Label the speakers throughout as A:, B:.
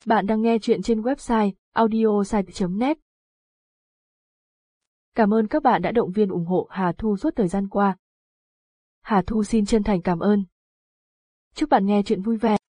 A: Bạn đang nghe chuyện trên website audiosite.net. Cảm ơn các bạn đã động viên ủng hộ Hà Thu suốt thời gian qua. Hà Thu xin chân thành cảm ơn. Chúc bạn nghe chuyện vui vẻ.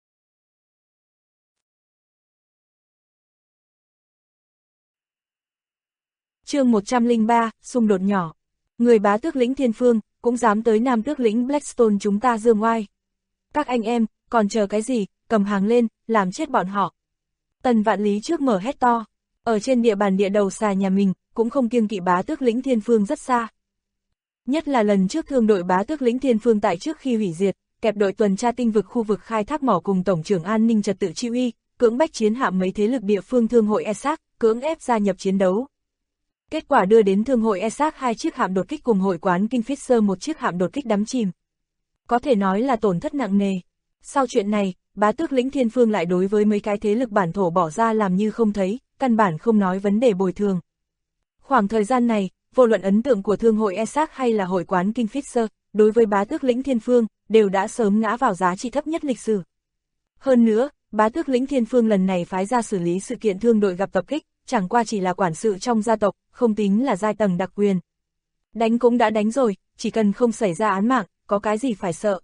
B: Chương 103, xung đột nhỏ. Người bá tước lĩnh Thiên Phương, cũng dám tới Nam tước lĩnh Blackstone chúng ta giương oai. Các anh em, còn chờ cái gì, cầm hàng lên, làm chết bọn họ. Tần Vạn Lý trước mở hét to, ở trên địa bàn địa đầu xà nhà mình, cũng không kiêng kỵ bá tước lĩnh Thiên Phương rất xa. Nhất là lần trước thương đội bá tước lĩnh Thiên Phương tại trước khi hủy diệt, kẹp đội tuần tra tinh vực khu vực khai thác mỏ cùng Tổng trưởng An ninh trật tự Chi Uy, cưỡng bách chiến hạm mấy thế lực địa phương thương hội ESAC, cưỡng ép gia nhập chiến đấu. Kết quả đưa đến thương hội ESAC 2 chiếc hạm đột kích cùng hội quán Kingfisher 1 chiếc hạm đột kích đắm chìm. Có thể nói là tổn thất nặng nề. Sau chuyện này, bá tước lĩnh Thiên Phương lại đối với mấy cái thế lực bản thổ bỏ ra làm như không thấy, căn bản không nói vấn đề bồi thường. Khoảng thời gian này, vô luận ấn tượng của thương hội ESAC hay là hội quán Kingfisher, đối với bá tước lĩnh Thiên Phương, đều đã sớm ngã vào giá trị thấp nhất lịch sử. Hơn nữa, bá tước lĩnh Thiên Phương lần này phái ra xử lý sự kiện thương đội gặp tập kích, chẳng qua chỉ là quản sự trong gia tộc, không tính là giai tầng đặc quyền. Đánh cũng đã đánh rồi, chỉ cần không xảy ra án mạng, có cái gì phải sợ.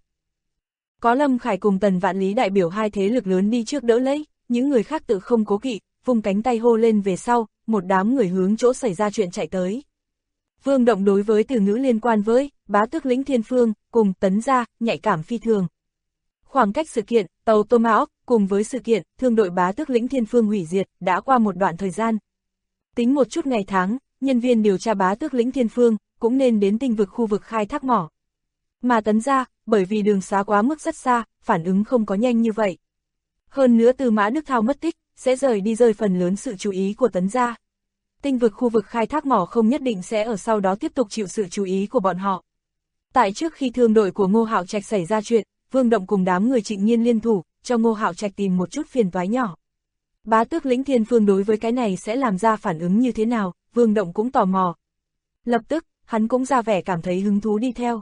B: Có Lâm Khải cùng Tần Vạn Lý đại biểu hai thế lực lớn đi trước đỡ lấy, những người khác tự không cố kỵ, vung cánh tay hô lên về sau, một đám người hướng chỗ xảy ra chuyện chạy tới. Vương Động đối với từ ngữ liên quan với bá tước lĩnh Thiên Phương cùng Tấn gia nhạy cảm phi thường. Khoảng cách sự kiện tàu Tô Mão cùng với sự kiện thương đội bá tước lĩnh Thiên Phương hủy diệt đã qua một đoạn thời gian. Tính một chút ngày tháng, nhân viên điều tra bá tước lĩnh Thiên Phương cũng nên đến tinh vực khu vực khai thác mỏ. Mà Tấn gia, bởi vì đường xá quá mức rất xa, phản ứng không có nhanh như vậy. Hơn nữa từ Mã Đức Thao mất tích, sẽ rời đi rơi phần lớn sự chú ý của Tấn gia. Tinh vực khu vực khai thác mỏ không nhất định sẽ ở sau đó tiếp tục chịu sự chú ý của bọn họ. Tại trước khi thương đội của Ngô Hạo Trạch xảy ra chuyện, Vương Động cùng đám người Trịnh Nhiên liên thủ, cho Ngô Hạo Trạch tìm một chút phiền toái nhỏ. Bá tước lĩnh Thiên Phương đối với cái này sẽ làm ra phản ứng như thế nào, Vương Động cũng tò mò. Lập tức, hắn cũng ra vẻ cảm thấy hứng thú đi theo.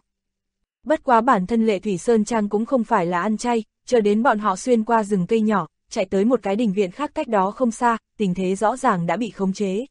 B: Bất quá bản thân Lệ Thủy Sơn Trang cũng không phải là ăn chay, chờ đến bọn họ xuyên qua rừng cây nhỏ, chạy tới một cái đình viện khác cách đó không xa, tình thế rõ ràng đã bị khống chế.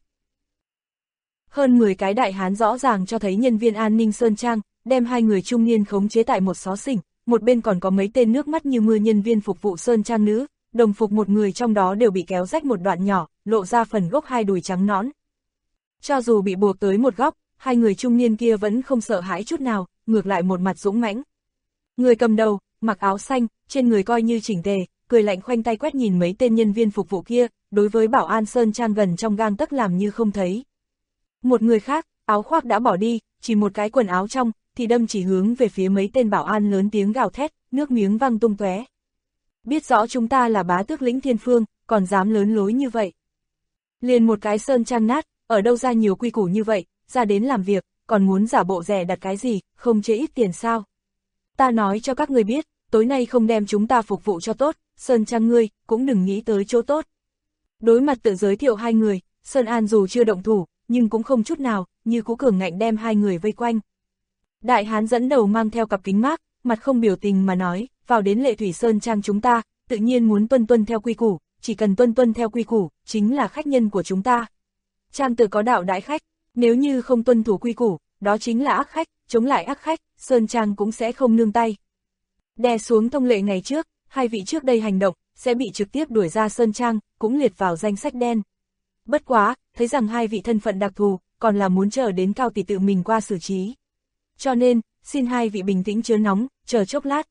B: Hơn 10 cái đại hán rõ ràng cho thấy nhân viên an ninh Sơn Trang, đem hai người trung niên khống chế tại một xó xỉnh, một bên còn có mấy tên nước mắt như mưa nhân viên phục vụ Sơn Trang nữ, đồng phục một người trong đó đều bị kéo rách một đoạn nhỏ, lộ ra phần gốc hai đùi trắng nõn. Cho dù bị buộc tới một góc, hai người trung niên kia vẫn không sợ hãi chút nào, ngược lại một mặt dũng mãnh. Người cầm đầu, mặc áo xanh, trên người coi như chỉnh tề, cười lạnh khoanh tay quét nhìn mấy tên nhân viên phục vụ kia, đối với bảo an Sơn Trang gần trong gang tấc làm như không thấy. Một người khác, áo khoác đã bỏ đi, chỉ một cái quần áo trong, thì đâm chỉ hướng về phía mấy tên bảo an lớn tiếng gào thét, nước miếng văng tung tóe. Biết rõ chúng ta là bá tước lĩnh Thiên Phương, còn dám lớn lối như vậy. Liền một cái Sơn Trang nát, ở đâu ra nhiều quy củ như vậy, ra đến làm việc, còn muốn giả bộ rẻ đặt cái gì, không chế ít tiền sao. Ta nói cho các người biết, tối nay không đem chúng ta phục vụ cho tốt, Sơn Trang ngươi, cũng đừng nghĩ tới chỗ tốt. Đối mặt tự giới thiệu hai người, Sơn An dù chưa động thủ, nhưng cũng không chút nào, như cũ cường ngạnh đem hai người vây quanh. Đại hán dẫn đầu mang theo cặp kính mác, mặt không biểu tình mà nói, vào đến Lệ Thủy Sơn Trang chúng ta, tự nhiên muốn tuân theo quy củ, chỉ cần tuân theo quy củ, chính là khách nhân của chúng ta. Trang tự có đạo đãi khách, nếu như không tuân thủ quy củ, đó chính là ác khách, chống lại ác khách, Sơn Trang cũng sẽ không nương tay. Đè xuống thông lệ ngày trước, hai vị trước đây hành động, sẽ bị trực tiếp đuổi ra Sơn Trang, cũng liệt vào danh sách đen. Bất quá, thấy rằng hai vị thân phận đặc thù, còn là muốn chờ đến Cao tỷ tự mình qua xử trí. Cho nên, xin hai vị bình tĩnh chớ nóng, chờ chốc lát.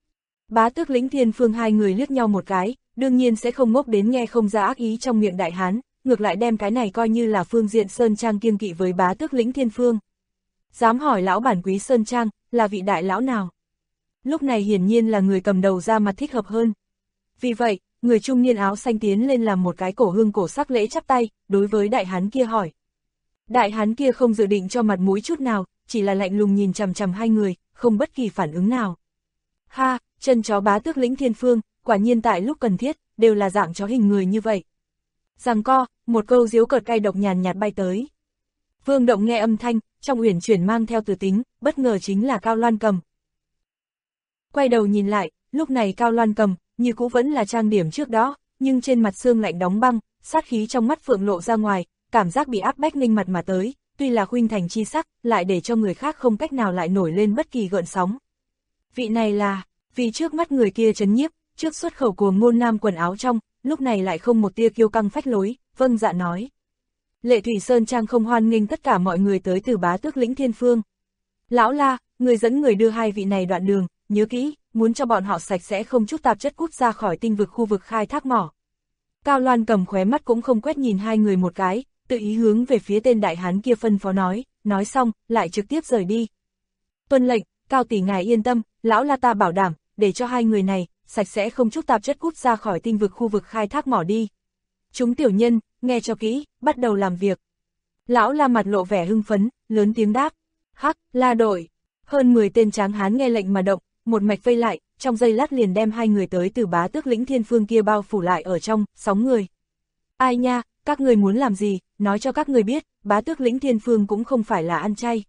B: Bá tước lĩnh Thiên Phương hai người liếc nhau một cái, đương nhiên sẽ không ngốc đến nghe không ra ác ý trong miệng đại hán, ngược lại đem cái này coi như là phương diện Sơn Trang kiêng kỵ với bá tước lĩnh Thiên Phương. Dám hỏi lão bản quý Sơn Trang, là vị đại lão nào? Lúc này hiển nhiên là người cầm đầu ra mặt thích hợp hơn. Vì vậy, người trung niên áo xanh tiến lên làm một cái cổ hương cổ sắc lễ chắp tay, đối với đại hán kia hỏi. Đại hán kia không dự định cho mặt mũi chút nào, chỉ là lạnh lùng nhìn chằm chằm hai người, không bất kỳ phản ứng nào. Ha, chân chó bá tước lĩnh Thiên Phương, quả nhiên tại lúc cần thiết, đều là dạng chó hình người như vậy. Giằng co, một câu giễu cợt cay độc nhàn nhạt bay tới. Vương Động nghe âm thanh, trong uyển chuyển mang theo từ tính, bất ngờ chính là Cao Loan Cầm. Quay đầu nhìn lại, lúc này Cao Loan Cầm, như cũ vẫn là trang điểm trước đó, nhưng trên mặt xương lạnh đóng băng, sát khí trong mắt Phượng lộ ra ngoài, cảm giác bị áp bách nghênh mặt mà tới, tuy là khuynh thành chi sắc, lại để cho người khác không cách nào lại nổi lên bất kỳ gợn sóng. Vị này là, vì trước mắt người kia chấn nhiếp, trước xuất khẩu cuồng ngôn nam quần áo trong, lúc này lại không một tia kiêu căng phách lối, vâng dạ nói. Lệ Thủy Sơn Trang không hoan nghênh tất cả mọi người tới từ Bá Tước Lĩnh Thiên Phương. Lão La, người dẫn người đưa hai vị này đoạn đường, nhớ kỹ, muốn cho bọn họ sạch sẽ không chút tạp chất cút ra khỏi tinh vực khu vực khai thác mỏ. Cao Loan cầm khóe mắt cũng không quét nhìn hai người một cái, tự ý hướng về phía tên đại hán kia phân phó nói xong, lại trực tiếp rời đi. Tuân lệnh, Cao tỷ ngài yên tâm, lão La ta bảo đảm, để cho hai người này, sạch sẽ không chút tạp chất cút ra khỏi tinh vực khu vực khai thác mỏ đi. Chúng tiểu nhân, nghe cho kỹ, bắt đầu làm việc. Lão La mặt lộ vẻ hưng phấn, lớn tiếng đáp. Hắc, La đội. Hơn 10 tên tráng hán nghe lệnh mà động, một mạch vây lại, trong giây lát liền đem hai người tới từ Bá Tước Lĩnh Thiên Phương kia bao phủ lại ở trong, 6 người. Ai nha, các người muốn làm gì, nói cho các người biết, Bá Tước Lĩnh Thiên Phương cũng không phải là ăn chay.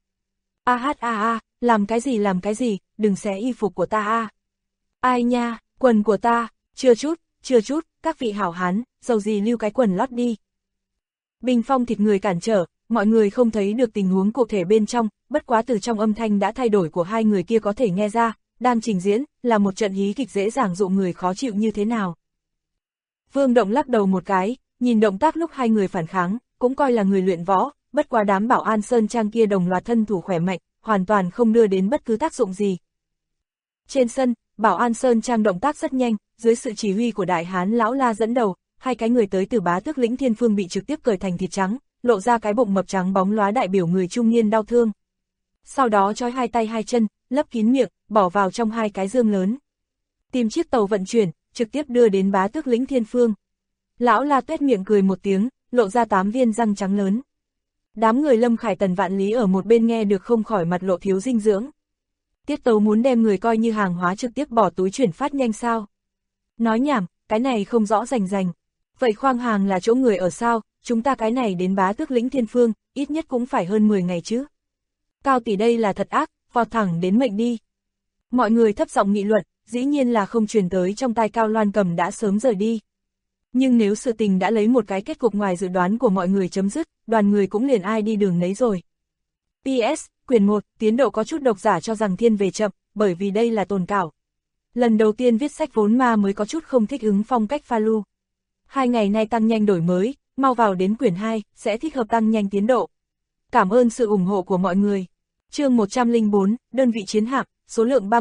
B: Làm cái gì, đừng xé y phục của ta a. Ai nha, quần của ta, chưa chút, các vị hảo hán, dầu gì lưu cái quần lót đi. Bình phong thịt người cản trở, mọi người không thấy được tình huống cụ thể bên trong, bất quá từ trong âm thanh đã thay đổi của hai người kia có thể nghe ra, đang trình diễn, là một trận hí kịch dễ dàng dụ người khó chịu như thế nào. Vương Động lắc đầu một cái, nhìn động tác lúc hai người phản kháng, cũng coi là người luyện võ, bất quá đám Bảo An Sơn Trang kia đồng loạt thân thủ khỏe mạnh, hoàn toàn không đưa đến bất cứ tác dụng gì. Trên sân, Bảo An Sơn Trang động tác rất nhanh, dưới sự chỉ huy của đại hán lão La dẫn đầu, hai cái người tới từ Bá Tước Lĩnh Thiên Phương bị trực tiếp cởi thành thịt trắng, lộ ra cái bụng mập trắng bóng lóa đại biểu người trung niên đau thương. Sau đó trói hai tay hai chân, lấp kín miệng, bỏ vào trong hai cái dương lớn. Tìm chiếc tàu vận chuyển, trực tiếp đưa đến Bá Tước Lĩnh Thiên Phương. Lão La tuét miệng cười một tiếng, lộ ra 8 viên răng trắng lớn. Đám người Lâm Khải Tần Vạn Lý ở một bên nghe được không khỏi mặt lộ thiếu dinh dưỡng. Tiết tấu muốn đem người coi như hàng hóa trực tiếp bỏ túi chuyển phát nhanh sao? Nói nhảm, cái này không rõ rành rành. Vậy khoang hàng là chỗ người ở sao, chúng ta cái này đến Bá Tước Lĩnh Thiên Phương, ít nhất cũng phải hơn 10 ngày chứ. Cao tỷ đây là thật ác, vọt thẳng đến mệnh đi. Mọi người thấp giọng nghị luận, dĩ nhiên là không truyền tới trong tai Cao Loan Cầm đã sớm rời đi. Nhưng nếu sự tình đã lấy một cái kết cục ngoài dự đoán của mọi người chấm dứt, đoàn người cũng liền ai đi đường nấy rồi. PS, quyển 1, tiến độ có chút độc giả cho rằng thiên về chậm, bởi vì đây là tồn cảo. Lần đầu tiên viết sách vốn ma mới có chút không thích ứng phong cách pha lu. 2 ngày nay tăng nhanh đổi mới, mau vào đến quyển 2, sẽ thích hợp tăng nhanh tiến độ. Cảm ơn sự ủng hộ của mọi người. Chương 104, đơn vị chiến hạm, số lượng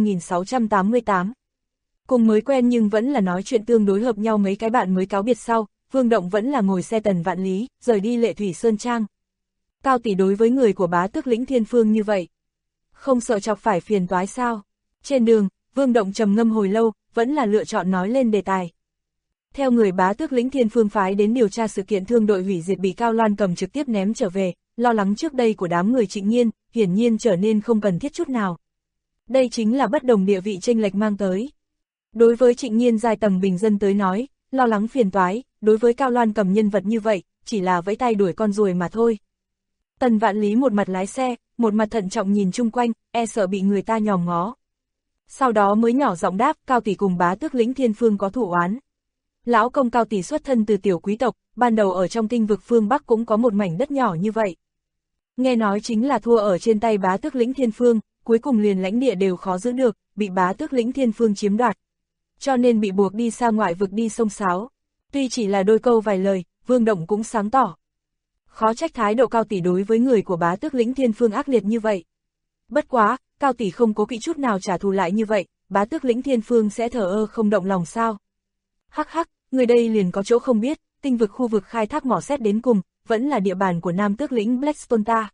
B: 35.688. Cùng mới quen nhưng vẫn là nói chuyện tương đối hợp nhau mấy cái bạn mới cáo biệt sau, Vương Động vẫn là ngồi xe Tần Vạn Lý, rời đi Lệ Thủy Sơn Trang. Cao tỷ đối với người của Bá Tước Lĩnh Thiên Phương như vậy, không sợ chọc phải phiền toái sao? Trên đường, Vương Động trầm ngâm hồi lâu, vẫn là lựa chọn nói lên đề tài. Theo người Bá Tước Lĩnh Thiên Phương phái đến điều tra sự kiện thương đội hủy diệt bị Cao Loan Cầm trực tiếp ném trở về, lo lắng trước đây của đám người Trịnh Nhiên, hiển nhiên trở nên không cần thiết chút nào. Đây chính là bất đồng địa vị chênh lệch mang tới. Đối với Trịnh Nhiên giai tầng bình dân tới nói, lo lắng phiền toái, đối với Cao Loan Cầm nhân vật như vậy, chỉ là vẫy tay đuổi con ruồi mà thôi. Tần Vạn Lý một mặt lái xe, một mặt thận trọng nhìn chung quanh, e sợ bị người ta nhòm ngó. Sau đó mới nhỏ giọng đáp, Cao tỷ cùng Bá Tước Lĩnh Thiên Phương có thủ oán. Lão công Cao tỷ xuất thân từ tiểu quý tộc, ban đầu ở trong tinh vực phương Bắc cũng có một mảnh đất nhỏ như vậy. Nghe nói chính là thua ở trên tay Bá Tước Lĩnh Thiên Phương, cuối cùng liền lãnh địa đều khó giữ được, bị Bá Tước Lĩnh Thiên Phương chiếm đoạt. Cho nên bị buộc đi xa ngoại vực đi sông sáo. Tuy chỉ là đôi câu vài lời, Vương Động cũng sáng tỏ. Khó trách thái độ Cao tỷ đối với người của Bá Tước Lĩnh Thiên Phương ác liệt như vậy. Bất quá, Cao tỷ không cố kỵ chút nào trả thù lại như vậy, Bá Tước Lĩnh Thiên Phương sẽ thờ ơ không động lòng sao? Hắc hắc, người đây liền có chỗ không biết, tinh vực khu vực khai thác mỏ xét đến cùng, vẫn là địa bàn của Nam Tước Lĩnh Blackstone ta.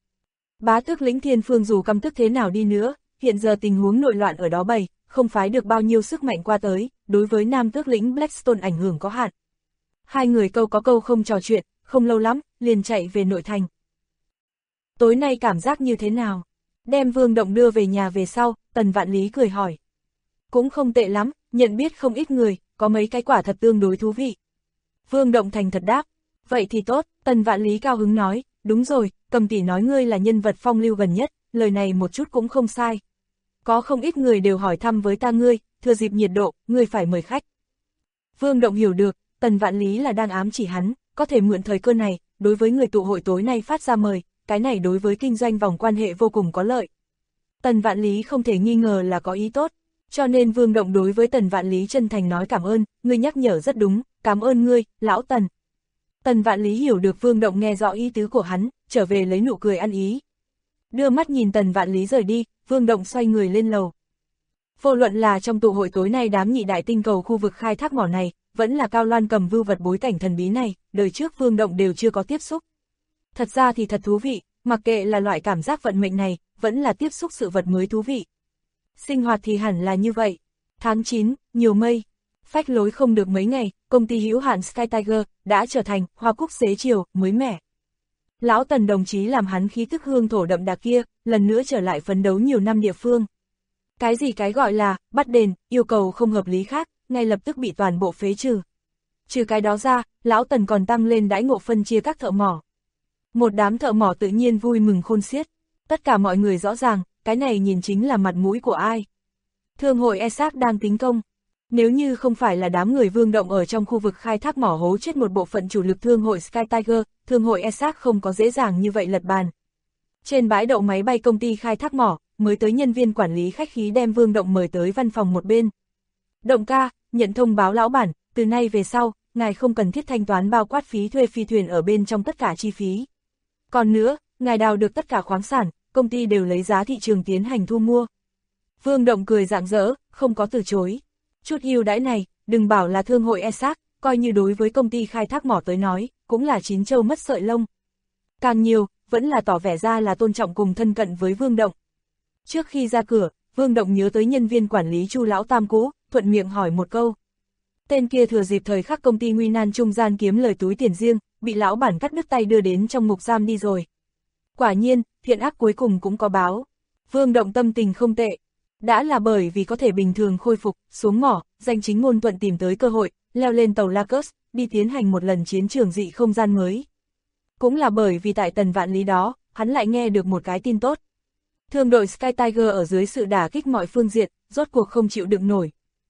B: Bá Tước Lĩnh Thiên Phương dù căm tức thế nào đi nữa, hiện giờ tình huống nội loạn ở đó bày, không phái được bao nhiêu sức mạnh qua tới, đối với Nam Tước Lĩnh Blackstone ảnh hưởng có hạn. Hai người câu có câu không trò chuyện, không lâu lắm, liền chạy về nội thành. Tối nay cảm giác như thế nào? Đem Vương Động đưa về nhà về sau, Tần Vạn Lý cười hỏi. Cũng không tệ lắm, nhận biết không ít người, có mấy cái quả thật tương đối thú vị. Vương Động thành thật đáp. Vậy thì tốt, Tần Vạn Lý cao hứng nói, đúng rồi, Cầm tỷ nói ngươi là nhân vật phong lưu gần nhất, lời này một chút cũng không sai. Có không ít người đều hỏi thăm với ta ngươi, thừa dịp nhiệt độ, ngươi phải mời khách. Vương Động hiểu được, Tần Vạn Lý là đang ám chỉ hắn, có thể mượn thời cơ này, đối với người tụ hội tối nay phát ra mời, cái này đối với kinh doanh vòng quan hệ vô cùng có lợi. Tần Vạn Lý không thể nghi ngờ là có ý tốt, cho nên Vương Động đối với Tần Vạn Lý chân thành nói cảm ơn, ngươi nhắc nhở rất đúng, cảm ơn ngươi, lão Tần. Tần Vạn Lý hiểu được Vương Động nghe rõ ý tứ của hắn, trở về lấy nụ cười ăn ý. Đưa mắt nhìn Tần Vạn Lý rời đi, Vương Động xoay người lên lầu. Vô luận là trong tụ hội tối nay đám nhị đại tinh cầu khu vực khai thác mỏ này, vẫn là Cao Loan cầm vưu vật bối cảnh thần bí này, đời trước Vương Động đều chưa có tiếp xúc. Thật ra thì thật thú vị, mặc kệ là loại cảm giác vận mệnh này, vẫn là tiếp xúc sự vật mới thú vị. Sinh hoạt thì hẳn là như vậy. Tháng 9, nhiều mây. Phách lối không được mấy ngày, công ty hữu hạn Sky Tiger đã trở thành hoa cúc xế chiều, mới mẻ. Lão Tần đồng chí làm hắn khí thức hương thổ đậm đà kia, lần nữa trở lại phấn đấu nhiều năm địa phương. Cái gì cái gọi là bắt đền, yêu cầu không hợp lý khác, ngay lập tức bị toàn bộ phế trừ. Trừ cái đó ra, Lão Tần còn tăng lên đãi ngộ phân chia các thợ mỏ. Một đám thợ mỏ tự nhiên vui mừng khôn xiết. Tất cả mọi người rõ ràng, cái này nhìn chính là mặt mũi của ai. Thương hội ESAC đang tính công. Nếu như không phải là đám người Vương Động ở trong khu vực khai thác mỏ hố chết một bộ phận chủ lực thương hội Sky Tiger, thương hội ESAC không có dễ dàng như vậy lật bàn. Trên bãi đậu máy bay công ty khai thác mỏ, mới tới nhân viên quản lý khách khí đem Vương Động mời tới văn phòng một bên. Động ca, nhận thông báo lão bản, từ nay về sau, ngài không cần thiết thanh toán bao quát phí thuê phi thuyền ở bên trong tất cả chi phí. Còn nữa, ngài đào được tất cả khoáng sản, công ty đều lấy giá thị trường tiến hành thu mua. Vương Động cười rạng rỡ, không có từ chối. Chút ưu đãi này, đừng bảo là thương hội ESAC, coi như đối với công ty khai thác mỏ tới nói, cũng là chín châu mất sợi lông. Càng nhiều, vẫn là tỏ vẻ ra là tôn trọng cùng thân cận với Vương Động. Trước khi ra cửa, Vương Động nhớ tới nhân viên quản lý Chu lão tam cũ, thuận miệng hỏi một câu. Tên kia thừa dịp thời khắc công ty nguy nan trung gian kiếm lời túi tiền riêng, bị lão bản cắt đứt tay đưa đến trong ngục giam đi rồi. Quả nhiên, thiện ác cuối cùng cũng có báo. Vương Động tâm tình không tệ. Đã là bởi vì có thể bình thường khôi phục, xuống mỏ, danh chính ngôn thuận tìm tới cơ hội, leo lên tàu Lacus, đi tiến hành một lần chiến trường dị không gian mới. Cũng là bởi vì tại Tần Vạn Lý đó, hắn lại nghe được một cái tin tốt. Thương đội Sky Tiger ở dưới sự đả kích mọi phương diện, rốt cuộc không chịu đựng nổi.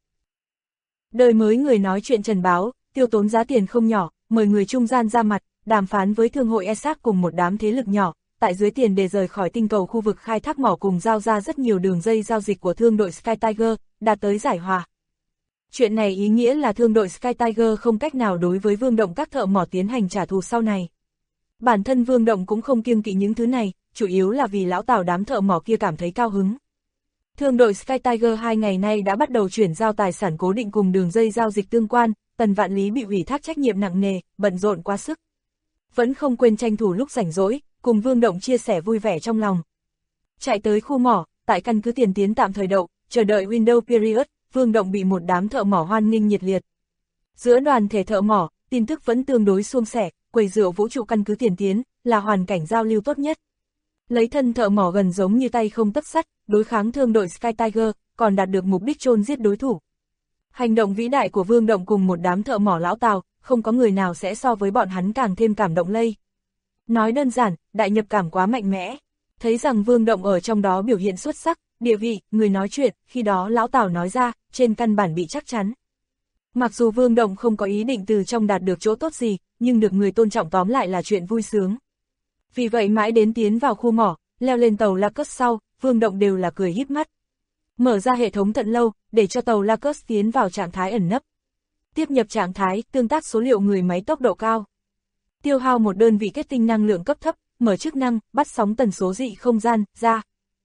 B: Đời mới người nói chuyện trần báo, tiêu tốn giá tiền không nhỏ, mời người trung gian ra mặt, đàm phán với thương hội ESAC cùng một đám thế lực nhỏ, tại dưới tiền để rời khỏi tinh cầu khu vực khai thác mỏ cùng giao ra rất nhiều đường dây giao dịch của thương đội Sky Tiger, đạt tới giải hòa. Chuyện này ý nghĩa là thương đội Sky Tiger không cách nào đối với Vương Động các thợ mỏ tiến hành trả thù sau này. Bản thân Vương Động cũng không kiêng kỵ những thứ này, chủ yếu là vì lão Tào đám thợ mỏ kia cảm thấy cao hứng. Thương đội Sky Tiger 2 ngày nay đã bắt đầu chuyển giao tài sản cố định cùng đường dây giao dịch tương quan, Tần Vạn Lý bị ủy thác trách nhiệm nặng nề, bận rộn quá sức. Vẫn không quên tranh thủ lúc rảnh rỗi, cùng Vương Động chia sẻ vui vẻ trong lòng. Chạy tới khu mỏ, tại căn cứ tiền tiến tạm thời đậu, chờ đợi window period, Vương Động bị một đám thợ mỏ hoan nghênh nhiệt liệt. Giữa đoàn thể thợ mỏ, tin tức vẫn tương đối suôn sẻ, quầy rượu vũ trụ căn cứ tiền tiến, là hoàn cảnh giao lưu tốt nhất. Lấy thân thợ mỏ gần giống như tay không tấc sắt, đối kháng thương đội Sky Tiger, còn đạt được mục đích chôn giết đối thủ. Hành động vĩ đại của Vương Động cùng một đám thợ mỏ lão Tào, không có người nào sẽ so với bọn hắn càng thêm cảm động lây. Nói đơn giản, đại nhập cảm quá mạnh mẽ. Thấy rằng Vương Động ở trong đó biểu hiện xuất sắc, địa vị, người nói chuyện, khi đó lão Tào nói ra, trên căn bản bị chắc chắn. Mặc dù Vương Động không có ý định từ trong đạt được chỗ tốt gì, nhưng được người tôn trọng tóm lại là chuyện vui sướng. Vì vậy mãi đến tiến vào khu mỏ, leo lên tàu Lacus sau, Vương Động đều là cười híp mắt. Mở ra hệ thống tận lâu, để cho tàu Lacus tiến vào trạng thái ẩn nấp. Tiếp nhập trạng thái, tương tác số liệu người máy tốc độ cao. Tiêu hao một đơn vị kết tinh năng lượng cấp thấp, mở chức năng, bắt sóng tần số dị không gian, ra.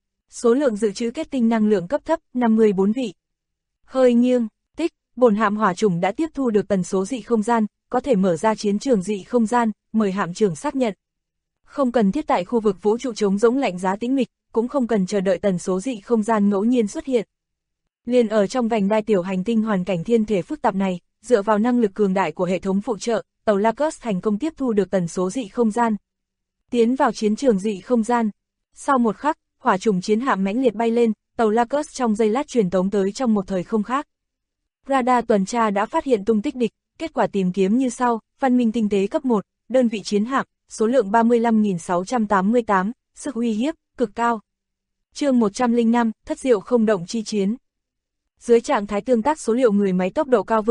B: Số lượng dự trữ kết tinh năng lượng cấp thấp, 54 vị. Hơi nghiêng, tích, bồn hạm hỏa chủng đã tiếp thu được tần số dị không gian, có thể mở ra chiến trường dị không gian, mời hạm trưởng xác nhận. Không cần thiết tại khu vực vũ trụ trống rỗng lạnh giá tĩnh mịch, cũng không cần chờ đợi tần số dị không gian ngẫu nhiên xuất hiện. Liền ở trong vành đai tiểu hành tinh hoàn cảnh thiên thể phức tạp này, dựa vào năng lực cường đại của hệ thống phụ trợ, tàu Lacus thành công tiếp thu được tần số dị không gian. Tiến vào chiến trường dị không gian. Sau một khắc, hỏa trùng chiến hạm mãnh liệt bay lên, tàu Lacus trong giây lát truyền tống tới trong một thời không khác. Radar tuần tra đã phát hiện tung tích địch, kết quả tìm kiếm như sau: văn minh tinh tế cấp 1, đơn vị chiến hạm, số lượng 35.688, sức uy hiếp, cực cao. Chương 105, thất diệu không động chi chiến. Dưới trạng thái tương tác số liệu người máy tốc độ cao, Vương Động,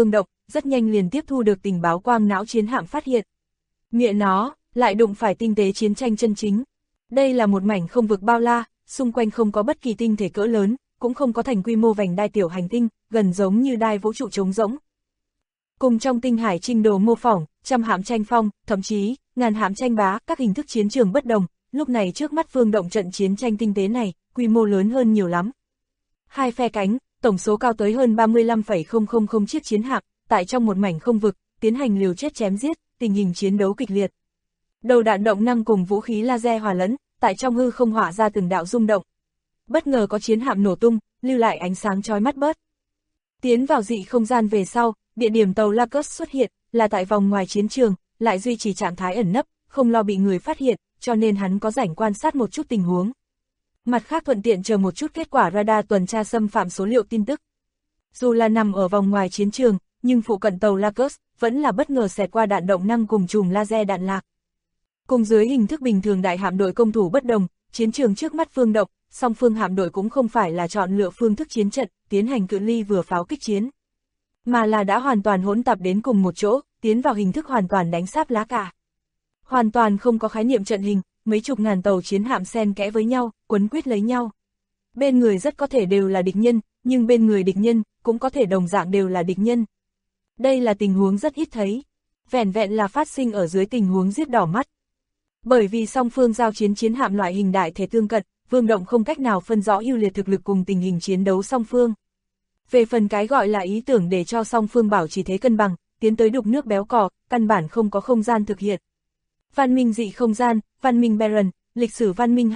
B: rất nhanh liền tiếp thu được tình báo quang não chiến hạm phát hiện. Mẹ nó, lại đụng phải tinh tế chiến tranh chân chính. Đây là một mảnh không vực bao la, xung quanh không có bất kỳ tinh thể cỡ lớn, cũng không có thành quy mô vành đai tiểu hành tinh, gần giống như đai vũ trụ trống rỗng. Cùng trong tinh hải trình đồ mô phỏng, trăm hạm tranh phong, thậm chí, ngàn hạm tranh bá, các hình thức chiến trường bất đồng, lúc này trước mắt Vương Động trận chiến tranh tinh tế này, quy mô lớn hơn nhiều lắm. Hai phe cánh, tổng số cao tới hơn 35,000 chiếc chiến hạm, tại trong một mảnh không vực, tiến hành liều chết chém giết, tình hình chiến đấu kịch liệt. Đầu đạn động năng cùng vũ khí laser hòa lẫn, tại trong hư không hỏa ra từng đạo rung động. Bất ngờ có chiến hạm nổ tung, lưu lại ánh sáng chói mắt bớt. Tiến vào dị không gian về sau, địa điểm tàu Lacus xuất hiện, là tại vòng ngoài chiến trường, lại duy trì trạng thái ẩn nấp, không lo bị người phát hiện, cho nên hắn có rảnh quan sát một chút tình huống. Mặt khác thuận tiện chờ một chút kết quả radar tuần tra xâm phạm số liệu tin tức. Dù là nằm ở vòng ngoài chiến trường, nhưng phụ cận tàu Lacus vẫn là bất ngờ xẹt qua đạn động năng cùng chùm laser đạn lạc. Cùng dưới hình thức bình thường đại hạm đội công thủ bất đồng, chiến trường trước mắt Vương Động, song phương hạm đội cũng không phải là chọn lựa phương thức chiến trận, tiến hành cự ly vừa pháo kích chiến, mà là đã hoàn toàn hỗn tạp đến cùng một chỗ, tiến vào hình thức hoàn toàn đánh sáp lá cả. Hoàn toàn không có khái niệm trận hình, mấy chục ngàn tàu chiến hạm xen kẽ với nhau, quấn quýt lấy nhau. Bên người rất có thể đều là địch nhân, nhưng bên người địch nhân cũng có thể đồng dạng đều là địch nhân. Đây là tình huống rất ít thấy, vẻn vẹn là phát sinh ở dưới tình huống giết đỏ mắt. Bởi vì song phương giao chiến chiến hạm loại hình đại thể tương cận, Vương Động không cách nào phân rõ ưu liệt thực lực cùng tình hình chiến đấu song phương. Về phần cái gọi là ý tưởng để cho song phương bảo trì thế cân bằng, tiến tới đục nước béo cò, căn bản không có không gian thực hiện. Văn minh dị không gian, văn minh Baron, lịch sử văn minh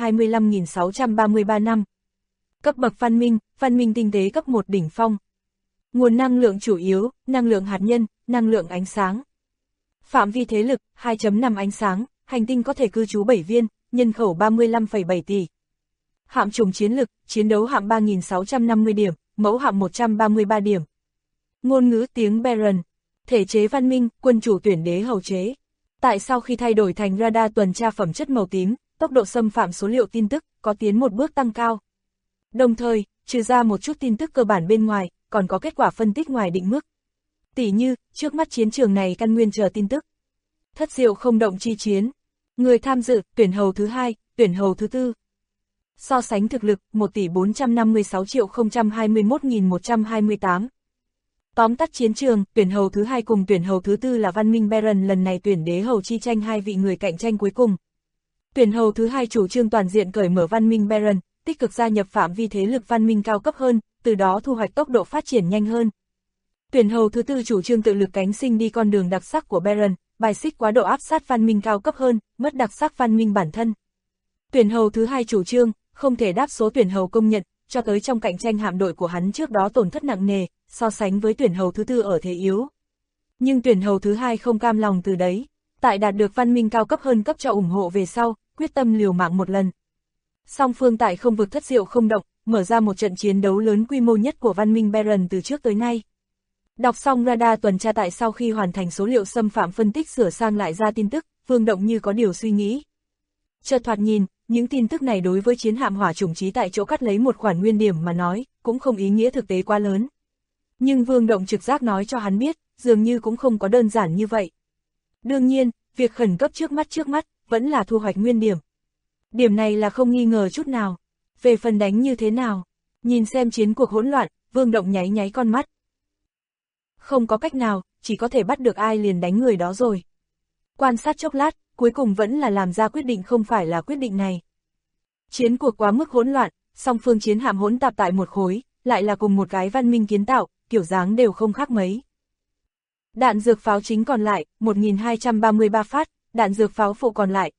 B: 25.633 năm. Cấp bậc văn minh tinh tế cấp 1 đỉnh phong. Nguồn năng lượng chủ yếu, năng lượng hạt nhân, năng lượng ánh sáng. Phạm vi thế lực, 2.5 ánh sáng, hành tinh có thể cư trú 7 viên, nhân khẩu 35,7 tỷ. Hạm chủng chiến lực, chiến đấu hạm 3.650 điểm, mẫu hạm 133 điểm. Ngôn ngữ tiếng Baron. Thể chế văn minh, quân chủ tuyển đế hầu chế. Tại sau khi thay đổi thành radar tuần tra phẩm chất màu tím, tốc độ xâm phạm số liệu tin tức có tiến một bước tăng cao. Đồng thời, trừ ra một chút tin tức cơ bản bên ngoài, còn có kết quả phân tích ngoài định mức. Tỉ như, trước mắt chiến trường này căn nguyên chờ tin tức. Thất diệu không động chi chiến. Người tham dự, tuyển hầu thứ 2, tuyển hầu thứ 4. So sánh thực lực, 1.456.021.128. Tóm tắt chiến trường, tuyển hầu thứ 2 cùng tuyển hầu thứ 4 là văn minh Baron, lần này tuyển đế hầu chi tranh hai vị người cạnh tranh cuối cùng. Tuyển hầu thứ 2 chủ trương toàn diện cởi mở văn minh Baron, tích cực gia nhập phạm vi thế lực văn minh cao cấp hơn, từ đó thu hoạch tốc độ phát triển nhanh hơn. Tuyển hầu thứ 4 chủ trương tự lực cánh sinh đi con đường đặc sắc của Baron, bài xích quá độ áp sát văn minh cao cấp hơn, mất đặc sắc văn minh bản thân. Tuyển hầu thứ 2 chủ trương, không thể đáp số tuyển hầu công nhận, cho tới trong cạnh tranh hạm đội của hắn trước đó tổn thất nặng nề, so sánh với tuyển hầu thứ 4 ở thế yếu. Nhưng tuyển hầu thứ 2 không cam lòng từ đấy, tại đạt được văn minh cao cấp hơn cấp cho ủng hộ về sau, quyết tâm liều mạng một lần. Song phương tại không vực thất diệu không động, mở ra một trận chiến đấu lớn quy mô nhất của văn minh Baron từ trước tới nay. Đọc xong radar tuần tra tại sau khi hoàn thành số liệu xâm phạm phân tích sửa sang lại ra tin tức, Vương Động như có điều suy nghĩ. Chợt thoạt nhìn, những tin tức này đối với chiến hạm hỏa chủng trí tại chỗ cắt lấy một khoản nguyên điểm mà nói, cũng không ý nghĩa thực tế quá lớn. Nhưng Vương Động trực giác nói cho hắn biết, dường như cũng không có đơn giản như vậy. Đương nhiên, việc khẩn cấp trước mắt, vẫn là thu hoạch nguyên điểm. Điểm này là không nghi ngờ chút nào. Về phần đánh như thế nào, nhìn xem chiến cuộc hỗn loạn, Vương Động nháy nháy con mắt. Không có cách nào, chỉ có thể bắt được ai liền đánh người đó rồi. Quan sát chốc lát, cuối cùng vẫn là làm ra quyết định không phải là quyết định này. Chiến cuộc quá mức hỗn loạn, song phương chiến hạm hỗn tạp tại một khối, lại là cùng một cái văn minh kiến tạo, kiểu dáng đều không khác mấy. Đạn dược pháo chính còn lại, 1.233 phát, đạn dược pháo phụ còn lại,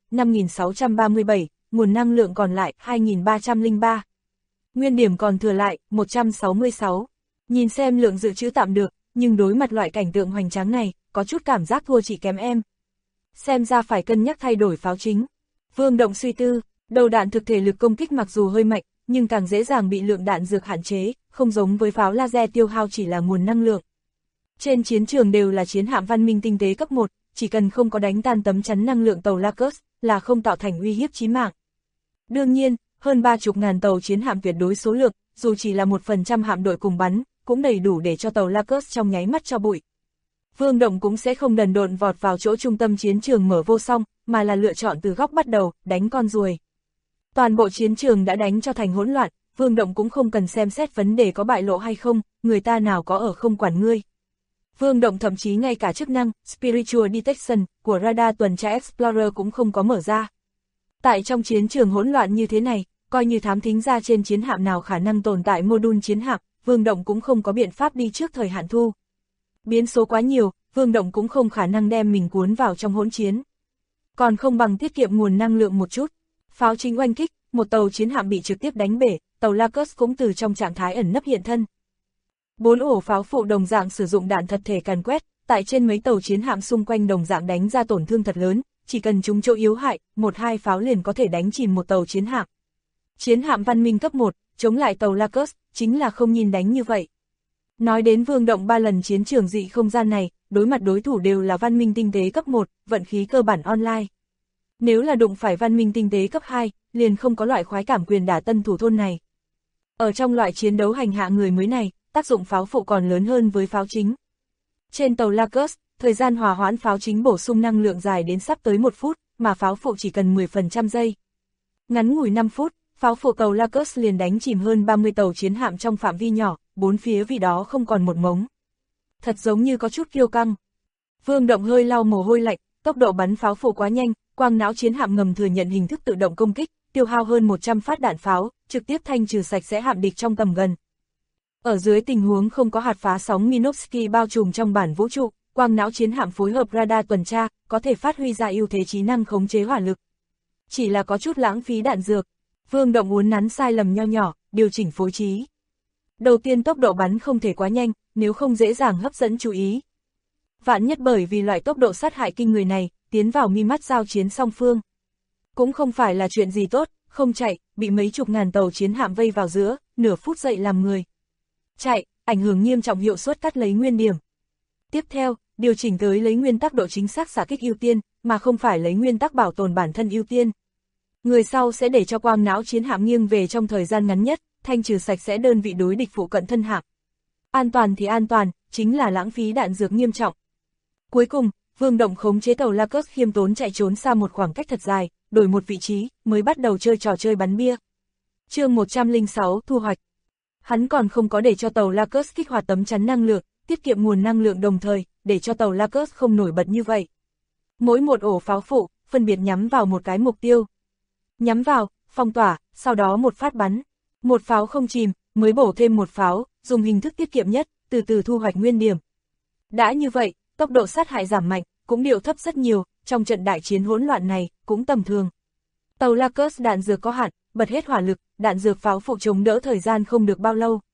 B: 5.637, nguồn năng lượng còn lại, 2.303. Nguyên điểm còn thừa lại, 166. Nhìn xem lượng dự trữ tạm được, nhưng đối mặt loại cảnh tượng hoành tráng này, có chút cảm giác thua chỉ kém em. Xem ra phải cân nhắc thay đổi pháo chính. Vương Động suy tư, đầu đạn thực thể lực công kích mặc dù hơi mạnh, nhưng càng dễ dàng bị lượng đạn dược hạn chế, không giống với pháo laser tiêu hao chỉ là nguồn năng lượng. Trên chiến trường đều là chiến hạm văn minh tinh tế cấp 1, chỉ cần không có đánh tan tấm chắn năng lượng tàu Lacus, là không tạo thành uy hiếp chí mạng. Đương nhiên, hơn 30.000 tàu chiến hạm tuyệt đối số lượng, dù chỉ là 1% hạm đội cùng bắn, cũng đầy đủ để cho tàu Lacus trong nháy mắt cho bụi. Vương Động cũng sẽ không đần độn vọt vào chỗ trung tâm chiến trường mở vô song, mà là lựa chọn từ góc bắt đầu, đánh con ruồi. Toàn bộ chiến trường đã đánh cho thành hỗn loạn, Vương Động cũng không cần xem xét vấn đề có bại lộ hay không, người ta nào có ở không quản ngươi. Vương Động thậm chí ngay cả chức năng Spiritual Detection của radar tuần tra Explorer cũng không có mở ra. Tại trong chiến trường hỗn loạn như thế này, coi như thám thính ra trên chiến hạm nào khả năng tồn tại mô-đun chiến hạm, Vương Động cũng không có biện pháp đi trước thời hạn thu. Biến số quá nhiều, Vương Động cũng không khả năng đem mình cuốn vào trong hỗn chiến. Còn không bằng tiết kiệm nguồn năng lượng một chút. Pháo chính oanh kích, một tàu chiến hạm bị trực tiếp đánh bể, tàu Lacus cũng từ trong trạng thái ẩn nấp hiện thân. 4 ổ pháo phụ đồng dạng sử dụng đạn thật thể càn quét, tại trên mấy tàu chiến hạm xung quanh đồng dạng đánh ra tổn thương thật lớn, chỉ cần trúng chỗ yếu hại, 1-2 pháo liền có thể đánh chìm một tàu chiến hạm. Chiến hạm văn minh cấp 1, chống lại tàu Lacus, chính là không nhìn đánh như vậy. Nói đến Vương Động 3 lần chiến trường dị không gian này, đối mặt đối thủ đều là văn minh tinh tế cấp 1, vận khí cơ bản online. Nếu là đụng phải văn minh tinh tế cấp 2, liền không có loại khoái cảm quyền đả tân thủ thôn này. Ở trong loại chiến đấu hành hạ người mới này, tác dụng pháo phụ còn lớn hơn với pháo chính. Trên tàu Lacus, thời gian hòa hoãn pháo chính bổ sung năng lượng dài đến sắp tới 1 phút, mà pháo phụ chỉ cần 10% giây. Ngắn ngủi 5 phút, pháo phụ tàu Lacus liền đánh chìm hơn 30 tàu chiến hạm trong phạm vi nhỏ, bốn phía vì đó không còn một mống. Thật giống như có chút kiêu căng. Vương Động hơi lau mồ hôi lạnh, tốc độ bắn pháo phụ quá nhanh, quang não chiến hạm ngầm thừa nhận hình thức tự động công kích, tiêu hao hơn 100 phát đạn pháo, trực tiếp thanh trừ sạch sẽ hạm địch trong tầm gần. Ở dưới tình huống không có hạt phá sóng Minovsky bao trùm trong bản vũ trụ, quang não chiến hạm phối hợp radar tuần tra, có thể phát huy ra ưu thế trí năng khống chế hỏa lực. Chỉ là có chút lãng phí đạn dược. Vương Động uốn nắn sai lầm nho nhỏ, điều chỉnh phối trí. Đầu tiên tốc độ bắn không thể quá nhanh, nếu không dễ dàng hấp dẫn chú ý. Vạn nhất bởi vì loại tốc độ sát hại kinh người này, tiến vào mi mắt giao chiến song phương. Cũng không phải là chuyện gì tốt, không chạy, bị mấy chục ngàn tàu chiến hạm vây vào giữa, nửa phút dậy làm người. Chạy, ảnh hưởng nghiêm trọng hiệu suất cắt lấy nguyên điểm. Tiếp theo, điều chỉnh tới lấy nguyên tắc độ chính xác xạ kích ưu tiên, mà không phải lấy nguyên tắc bảo tồn bản thân ưu tiên. Người sau sẽ để cho quang não chiến hạm nghiêng về trong thời gian ngắn nhất, thanh trừ sạch sẽ đơn vị đối địch phụ cận thân hạm. An toàn thì an toàn, chính là lãng phí đạn dược nghiêm trọng. Cuối cùng, Vương Động khống chế tàu Lacus khiêm tốn chạy trốn xa một khoảng cách thật dài, đổi một vị trí, mới bắt đầu chơi trò chơi bắn bia. Chương 106 thu hoạch. Hắn còn không có để cho tàu Lacus kích hoạt tấm chắn năng lượng, tiết kiệm nguồn năng lượng đồng thời, để cho tàu Lacus không nổi bật như vậy. Mỗi một ổ pháo phụ, phân biệt nhắm vào một cái mục tiêu. Nhắm vào, phong tỏa, sau đó một phát bắn. Một pháo không chìm, mới bổ thêm một pháo, dùng hình thức tiết kiệm nhất, từ từ thu hoạch nguyên điểm. Đã như vậy, tốc độ sát hại giảm mạnh, cũng điệu thấp rất nhiều, trong trận đại chiến hỗn loạn này, cũng tầm thường. Tàu Lacus đạn dược có hạn, bật hết hỏa lực, đạn dược pháo phụ chống đỡ thời gian không được bao lâu.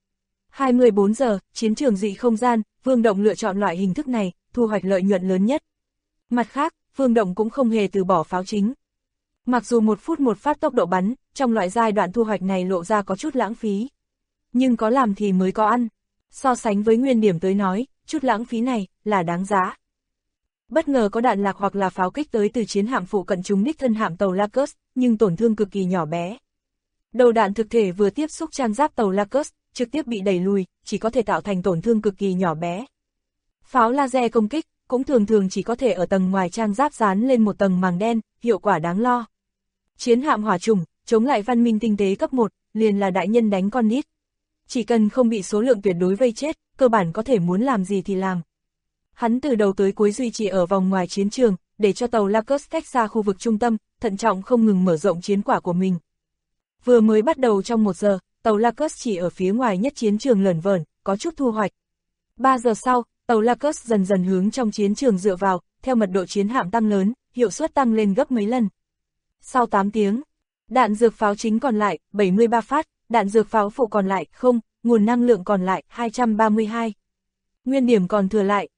B: 24 giờ, chiến trường dị không gian, Vương Động lựa chọn loại hình thức này, thu hoạch lợi nhuận lớn nhất. Mặt khác, Vương Động cũng không hề từ bỏ pháo chính. Mặc dù 1 phút một phát tốc độ bắn, trong loại giai đoạn thu hoạch này lộ ra có chút lãng phí. Nhưng có làm thì mới có ăn. So sánh với nguyên điểm tới nói, chút lãng phí này, là đáng giá. Bất ngờ có đạn lạc hoặc là pháo kích tới từ chiến hạm phụ cận trúng đích thân hạm tàu Lacus, nhưng tổn thương cực kỳ nhỏ bé. Đầu đạn thực thể vừa tiếp xúc trang giáp tàu Lacus, trực tiếp bị đẩy lùi, chỉ có thể tạo thành tổn thương cực kỳ nhỏ bé. Pháo laser công kích, cũng thường thường chỉ có thể ở tầng ngoài trang giáp dán lên một tầng màng đen, hiệu quả đáng lo. Chiến hạm hỏa trùng, chống lại văn minh tinh tế cấp 1, liền là đại nhân đánh con nít. Chỉ cần không bị số lượng tuyệt đối vây chết, cơ bản có thể muốn làm gì thì làm. Hắn từ đầu tới cuối duy trì ở vòng ngoài chiến trường, để cho tàu Lacus cách xa khu vực trung tâm, thận trọng không ngừng mở rộng chiến quả của mình. Vừa mới bắt đầu trong 1 giờ, tàu Lacus chỉ ở phía ngoài nhất chiến trường lởn vởn, có chút thu hoạch. 3 giờ sau, tàu Lacus dần dần hướng trong chiến trường dựa vào, theo mật độ chiến hạm tăng lớn, hiệu suất tăng lên gấp mấy lần. Sau 8 tiếng, đạn dược pháo chính còn lại, 73 phát, đạn dược pháo phụ còn lại, không, nguồn năng lượng còn lại, 232. Nguyên điểm còn thừa lại,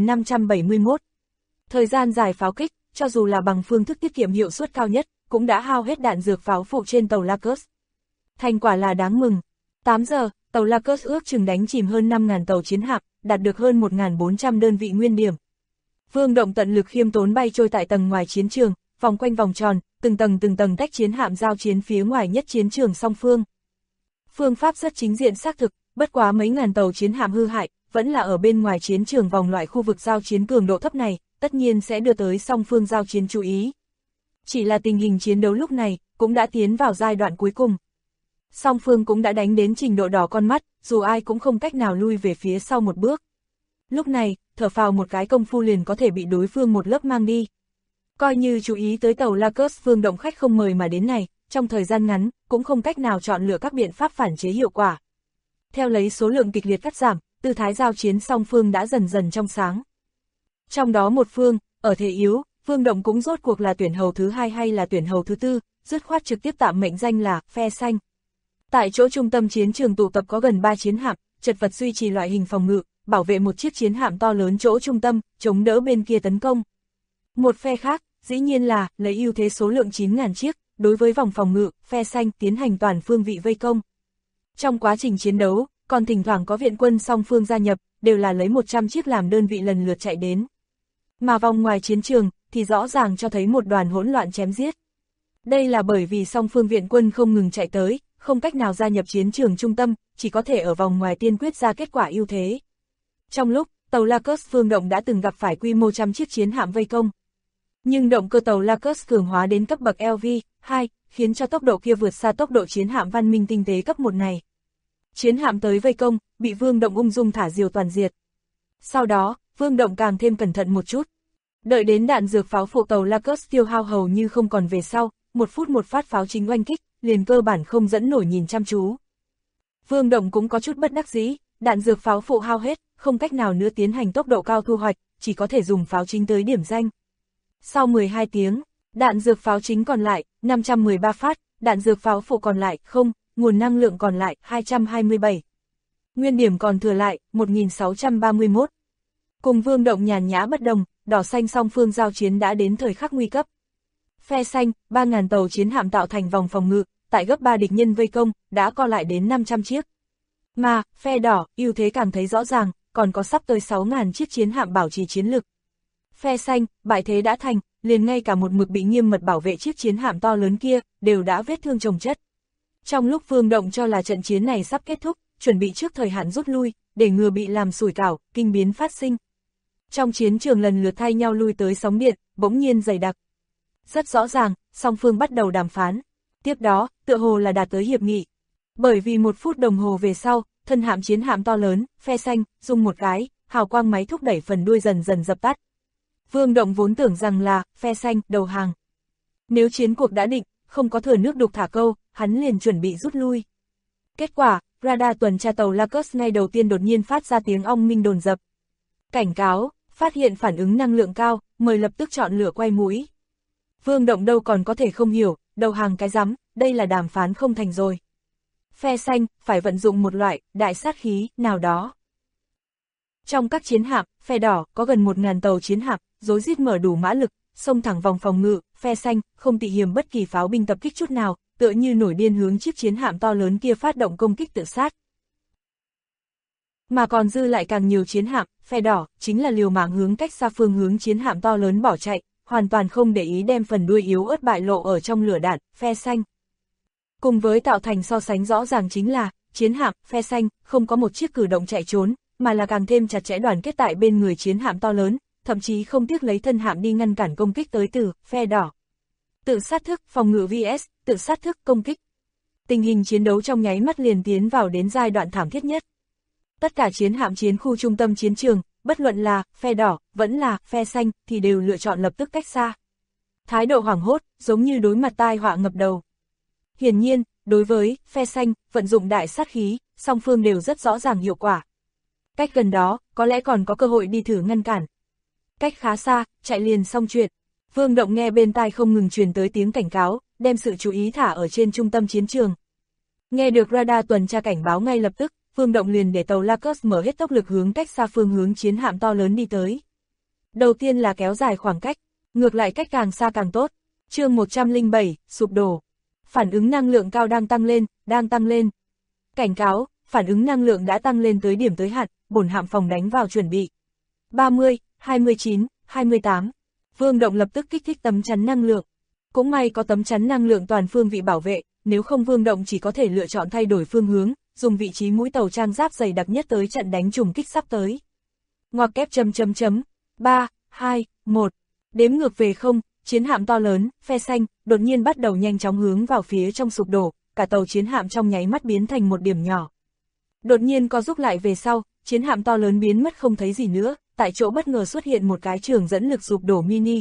B: 1571. Thời gian dài pháo kích, cho dù là bằng phương thức tiết kiệm hiệu suất cao nhất, cũng đã hao hết đạn dược pháo phụ trên tàu Lacus. Thành quả là đáng mừng. 8 giờ, tàu Lacus ước chừng đánh chìm hơn 5.000 tàu chiến hạm, đạt được hơn 1.400 đơn vị nguyên điểm. Vương Động tận lực khiêm tốn bay trôi tại tầng ngoài chiến trường, vòng quanh vòng tròn, từng tầng tách chiến hạm giao chiến phía ngoài nhất chiến trường song phương. Phương pháp rất chính diện xác thực, bất quá mấy ngàn tàu chiến hạm hư hại, vẫn là ở bên ngoài chiến trường vòng loại khu vực giao chiến cường độ thấp này, tất nhiên sẽ đưa tới song phương giao chiến chú ý. Chỉ là tình hình chiến đấu lúc này, cũng đã tiến vào giai đoạn cuối cùng. Song phương cũng đã đánh đến trình độ đỏ con mắt, dù ai cũng không cách nào lui về phía sau một bước. Lúc này, thở phào một cái công phu liền có thể bị đối phương một lớp mang đi. Coi như chú ý tới tàu Lacus Phương Động khách không mời mà đến này, trong thời gian ngắn, cũng không cách nào chọn lựa các biện pháp phản chế hiệu quả. Theo lấy số lượng kịch liệt cắt giảm, tư thái giao chiến song phương đã dần dần trong sáng. Trong đó một phương, ở thế yếu, Phương Động cũng rốt cuộc là tuyển hầu thứ hai hay là tuyển hầu thứ tư, dứt khoát trực tiếp tạm mệnh danh là phe xanh. Tại chỗ trung tâm chiến trường tụ tập có gần 3 chiến hạm, chật vật duy trì loại hình phòng ngự, bảo vệ một chiếc chiến hạm to lớn chỗ trung tâm, chống đỡ bên kia tấn công. Một phe khác, dĩ nhiên là lấy ưu thế số lượng 9.000 chiếc, đối với vòng phòng ngự, phe xanh tiến hành toàn phương vị vây công. Trong quá trình chiến đấu, còn thỉnh thoảng có viện quân song phương gia nhập, đều là lấy 100 chiếc làm đơn vị lần lượt chạy đến. Mà vòng ngoài chiến trường, thì rõ ràng cho thấy một đoàn hỗn loạn chém giết. Đây là bởi vì song phương viện quân không ngừng chạy tới, không cách nào gia nhập chiến trường trung tâm, chỉ có thể ở vòng ngoài tiên quyết ra kết quả ưu thế. Trong lúc, tàu Lacus Phương Động đã từng gặp phải quy mô trăm chiếc chiến hạm vây công. Nhưng động cơ tàu Lacus cường hóa đến cấp bậc LV2, khiến cho tốc độ kia vượt xa tốc độ chiến hạm văn minh tinh tế cấp 1 này. Chiến hạm tới vây công, bị Vương Động ung dung thả diều toàn diệt. Sau đó, Vương Động càng thêm cẩn thận một chút. Đợi đến đạn dược pháo phụ tàu Lacus tiêu hao hầu như không còn về sau, 1 phút một phát pháo chính oanh kích, liền cơ bản không dẫn nổi nhìn chăm chú. Vương Động cũng có chút bất đắc dĩ, đạn dược pháo phụ hao hết, không cách nào nữa tiến hành tốc độ cao thu hoạch, chỉ có thể dùng pháo chính tới điểm danh. Sau 12 tiếng, đạn dược pháo chính còn lại, 513 phát, đạn dược pháo phụ còn lại, không, nguồn năng lượng còn lại, 227. Nguyên điểm còn thừa lại, 1631. Cùng Vương Động nhàn nhã bất đồng, đỏ xanh song phương giao chiến đã đến thời khắc nguy cấp. Phe xanh, 3.000 tàu chiến hạm tạo thành vòng phòng ngự, tại gấp 3 địch nhân vây công, đã co lại đến 500 chiếc. Mà, phe đỏ, ưu thế càng thấy rõ ràng, còn có sắp tới 6.000 chiếc chiến hạm bảo trì chiến lực. Phe xanh, bại thế đã thành, liền ngay cả một mực bị nghiêm mật bảo vệ chiếc chiến hạm to lớn kia, đều đã vết thương chồng chất. Trong lúc Vương Động cho là trận chiến này sắp kết thúc, chuẩn bị trước thời hạn rút lui, để ngừa bị làm sủi cảo, kinh biến phát sinh. Trong chiến trường lần lượt thay nhau lui tới sóng điện, bỗng nhiên dày đặc. Rất rõ ràng, song phương bắt đầu đàm phán. Tiếp đó, tựa hồ là đạt tới hiệp nghị. Bởi vì 1 phút đồng hồ về sau, thân hạm chiến hạm to lớn, phe xanh, dùng một cái, hào quang máy thúc đẩy phần đuôi dần dần dập tắt. Vương Động vốn tưởng rằng là, phe xanh, đầu hàng. Nếu chiến cuộc đã định, không có thừa nước đục thả câu, hắn liền chuẩn bị rút lui. Kết quả, radar tuần tra tàu Lacus ngay đầu tiên đột nhiên phát ra tiếng ong minh đồn dập. Cảnh cáo, phát hiện phản ứng năng lượng cao, mời lập tức chọn lựa quay mũi. Vương Động đâu còn có thể không hiểu, đầu hàng cái rắm, đây là đàm phán không thành rồi. Phe xanh, phải vận dụng một loại, đại sát khí, nào đó. Trong các chiến hạm, phe đỏ, có gần 1.000 tàu chiến hạm, rối rít mở đủ mã lực, xông thẳng vòng phòng ngự, phe xanh, không tị hiềm bất kỳ pháo binh tập kích chút nào, tựa như nổi điên hướng chiếc chiến hạm to lớn kia phát động công kích tự sát. Mà còn dư lại càng nhiều chiến hạm, phe đỏ, chính là liều mạng hướng cách xa phương hướng chiến hạm to lớn bỏ chạy, hoàn toàn không để ý đem phần đuôi yếu ớt bại lộ ở trong lửa đạn, phe xanh. Cùng với tạo thành so sánh rõ ràng chính là, chiến hạm, phe xanh, không có một chiếc cử động chạy trốn, mà là càng thêm chặt chẽ đoàn kết tại bên người chiến hạm to lớn, thậm chí không tiếc lấy thân hạm đi ngăn cản công kích tới từ, phe đỏ. Tự sát thức, phòng ngự vs, tự sát thức, công kích. Tình hình chiến đấu trong nháy mắt liền tiến vào đến giai đoạn thảm thiết nhất. Tất cả chiến hạm chiến khu trung tâm chiến trường, bất luận là, phe đỏ, vẫn là, phe xanh, thì đều lựa chọn lập tức cách xa. Thái độ hoảng hốt, giống như đối mặt tai họa ngập đầu. Hiển nhiên, đối với, phe xanh, vận dụng đại sát khí, song phương đều rất rõ ràng hiệu quả. Cách gần đó, có lẽ còn có cơ hội đi thử ngăn cản. Cách khá xa, chạy liền xong chuyện. Vương Động nghe bên tai không ngừng truyền tới tiếng cảnh cáo, đem sự chú ý thả ở trên trung tâm chiến trường. Nghe được radar tuần tra cảnh báo ngay lập tức, Vương Động liền để tàu Lacus mở hết tốc lực hướng cách xa phương hướng chiến hạm to lớn đi tới. Đầu tiên là kéo dài khoảng cách, ngược lại cách càng xa càng tốt. Chương 107, sụp đổ. Phản ứng năng lượng cao đang tăng lên, đang tăng lên. Cảnh cáo, phản ứng năng lượng đã tăng lên tới điểm tới hạn, bổn hạm phòng đánh vào chuẩn bị. 30, 29, 28. Vương Động lập tức kích thích tấm chắn năng lượng. Cũng may có tấm chắn năng lượng toàn phương vị bảo vệ, nếu không Vương Động chỉ có thể lựa chọn thay đổi phương hướng, dùng vị trí mũi tàu trang giáp dày đặc nhất tới trận đánh trùng kích sắp tới. Ngoặc kép chấm 3, 2, 1. Đếm ngược về không, chiến hạm to lớn, phe xanh, đột nhiên bắt đầu nhanh chóng hướng vào phía trong sụp đổ, cả tàu chiến hạm trong nháy mắt biến thành một điểm nhỏ. Đột nhiên co rút lại về sau, chiến hạm to lớn biến mất không thấy gì nữa, tại chỗ bất ngờ xuất hiện một cái trường dẫn lực sụp đổ mini.